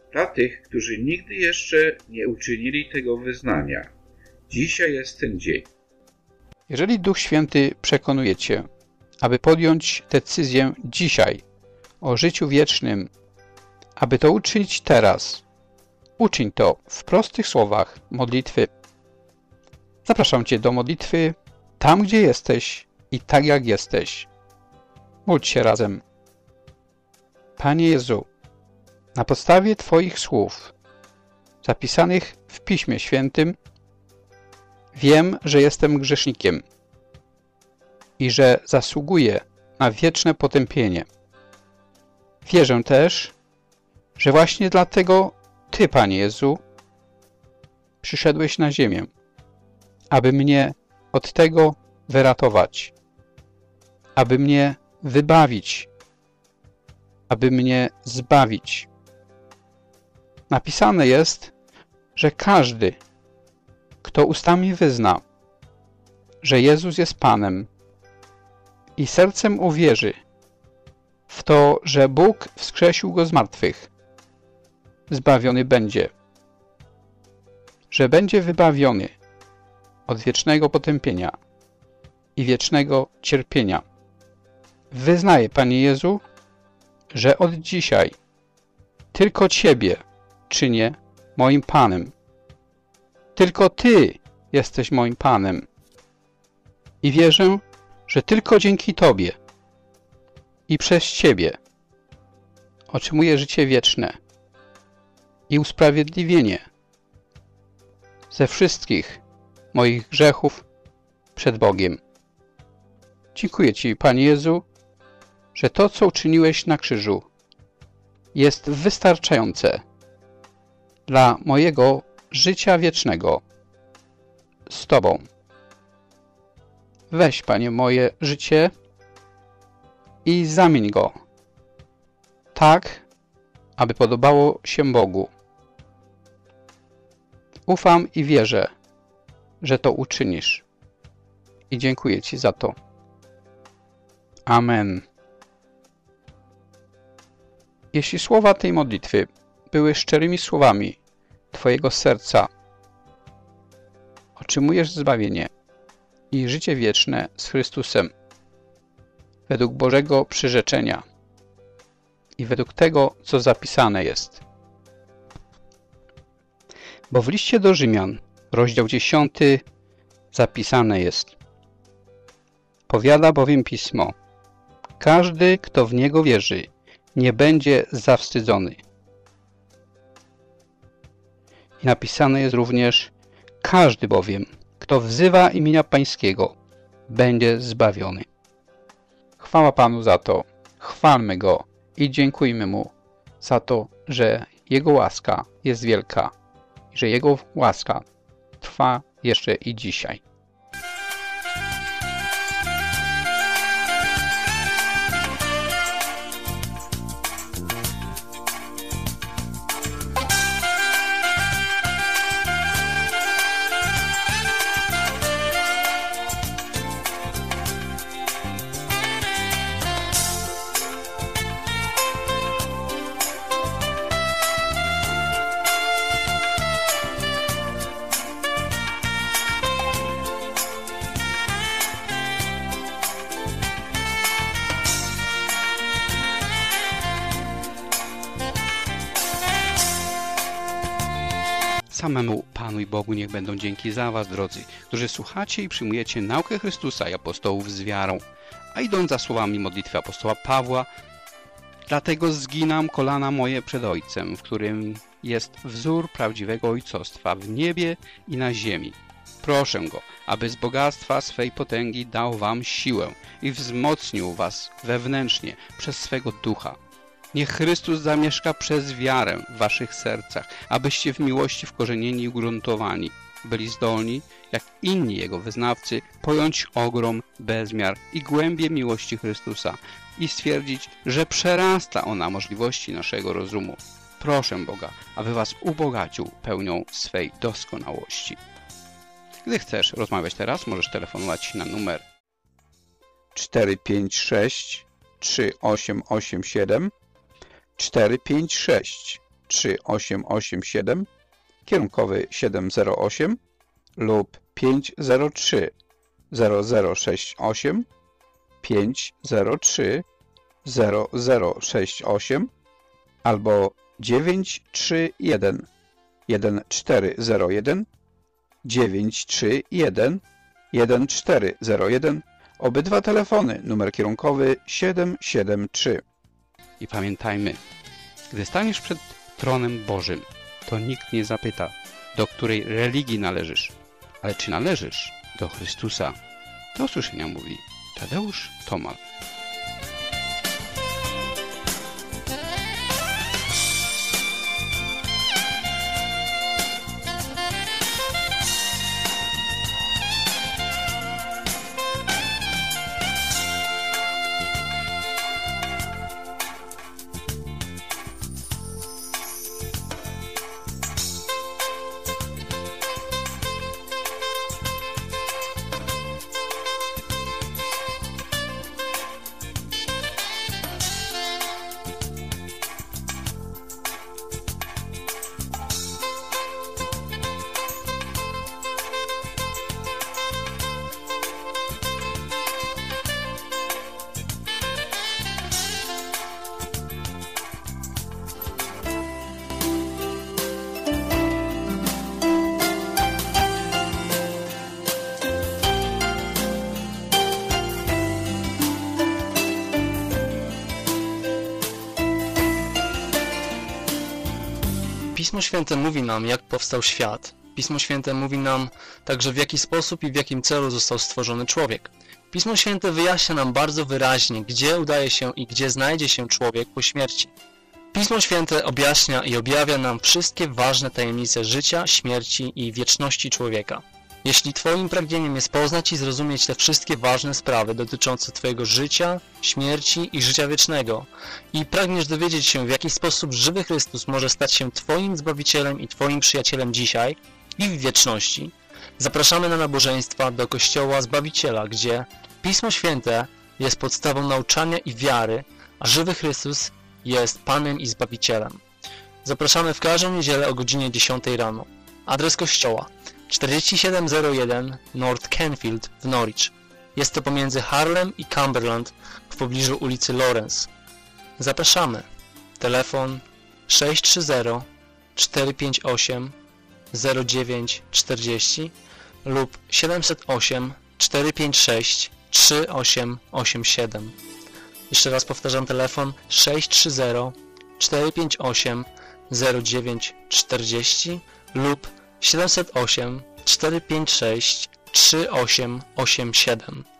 Dla tych, którzy nigdy jeszcze nie uczynili tego wyznania, dzisiaj jest ten dzień. Jeżeli Duch Święty przekonuje Cię, aby podjąć decyzję dzisiaj o życiu wiecznym, aby to uczynić teraz, uczyń to w prostych słowach modlitwy. Zapraszam Cię do modlitwy tam, gdzie jesteś i tak jak jesteś. Módl się razem. Panie Jezu, na podstawie Twoich słów zapisanych w Piśmie Świętym wiem, że jestem grzesznikiem i że zasługuję na wieczne potępienie. Wierzę też, że właśnie dlatego Ty, Panie Jezu, przyszedłeś na ziemię, aby mnie od tego wyratować, aby mnie wybawić, aby mnie zbawić. Napisane jest, że każdy, kto ustami wyzna, że Jezus jest Panem i sercem uwierzy w to, że Bóg wskrzesił Go z martwych, zbawiony będzie, że będzie wybawiony od wiecznego potępienia i wiecznego cierpienia. Wyznaję, Panie Jezu, że od dzisiaj tylko Ciebie czynię moim Panem. Tylko Ty jesteś moim Panem. I wierzę, że tylko dzięki Tobie i przez Ciebie otrzymuję życie wieczne i usprawiedliwienie ze wszystkich moich grzechów przed Bogiem. Dziękuję Ci, Panie Jezu, że to, co uczyniłeś na krzyżu, jest wystarczające dla mojego życia wiecznego z Tobą. Weź, Panie, moje życie i zamień go tak, aby podobało się Bogu. Ufam i wierzę, że to uczynisz. I dziękuję Ci za to. Amen. Jeśli słowa tej modlitwy były szczerymi słowami Twojego serca, otrzymujesz zbawienie i życie wieczne z Chrystusem według Bożego przyrzeczenia i według tego, co zapisane jest. Bo w liście do Rzymian, rozdział 10, zapisane jest: powiada bowiem Pismo, każdy, kto w Niego wierzy, nie będzie zawstydzony. I napisane jest również: każdy bowiem, kto wzywa imienia Pańskiego, będzie zbawiony. Chwała Panu za to, chwalmy Go i dziękujmy Mu za to, że Jego łaska jest wielka i że Jego łaska trwa jeszcze i dzisiaj. Samemu Panu i Bogu niech będą dzięki za Was, drodzy, którzy słuchacie i przyjmujecie naukę Chrystusa i apostołów z wiarą, a idąc za słowami modlitwy apostoła Pawła, dlatego zginam kolana moje przed Ojcem, w którym jest wzór prawdziwego ojcostwa w niebie i na ziemi. Proszę Go, aby z bogactwa swej potęgi dał Wam siłę i wzmocnił Was wewnętrznie przez swego Ducha. Niech Chrystus zamieszka przez wiarę w Waszych sercach, abyście w miłości wkorzenieni i ugruntowani byli zdolni, jak inni Jego wyznawcy, pojąć ogrom, bezmiar i głębię miłości Chrystusa i stwierdzić, że przerasta ona możliwości naszego rozumu. Proszę Boga, aby Was ubogacił pełnią swej doskonałości. Gdy chcesz rozmawiać teraz, możesz telefonować na numer 456 3887 456 3887, kierunkowy 708 lub 503 0068 503 0068 albo 931 1401 931 1401. Obydwa telefony, numer kierunkowy 773. I pamiętajmy, gdy staniesz przed tronem Bożym, to nikt nie zapyta, do której religii należysz, ale czy należysz do Chrystusa. Do usłyszenia mówi Tadeusz Tomal. Pismo Święte mówi nam, jak powstał świat. Pismo Święte mówi nam także, w jaki sposób i w jakim celu został stworzony człowiek. Pismo Święte wyjaśnia nam bardzo wyraźnie, gdzie udaje się i gdzie znajdzie się człowiek po śmierci. Pismo Święte objaśnia i objawia nam wszystkie ważne tajemnice życia, śmierci i wieczności człowieka. Jeśli Twoim pragnieniem jest poznać i zrozumieć te wszystkie ważne sprawy dotyczące Twojego życia, śmierci i życia wiecznego i pragniesz dowiedzieć się, w jaki sposób żywy Chrystus może stać się Twoim Zbawicielem i Twoim przyjacielem dzisiaj i w wieczności, zapraszamy na nabożeństwa do Kościoła Zbawiciela, gdzie Pismo Święte jest podstawą nauczania i wiary, a żywy Chrystus jest Panem i Zbawicielem. Zapraszamy w każdą niedzielę o godzinie 10 rano. Adres kościoła 4701 North Canfield w Norwich. Jest to pomiędzy Harlem i Cumberland w pobliżu ulicy Lawrence. Zapraszamy. Telefon 630 458 0940 lub 708 456 3887. Jeszcze raz powtarzam telefon 630 458 0940 lub 708 456 3887.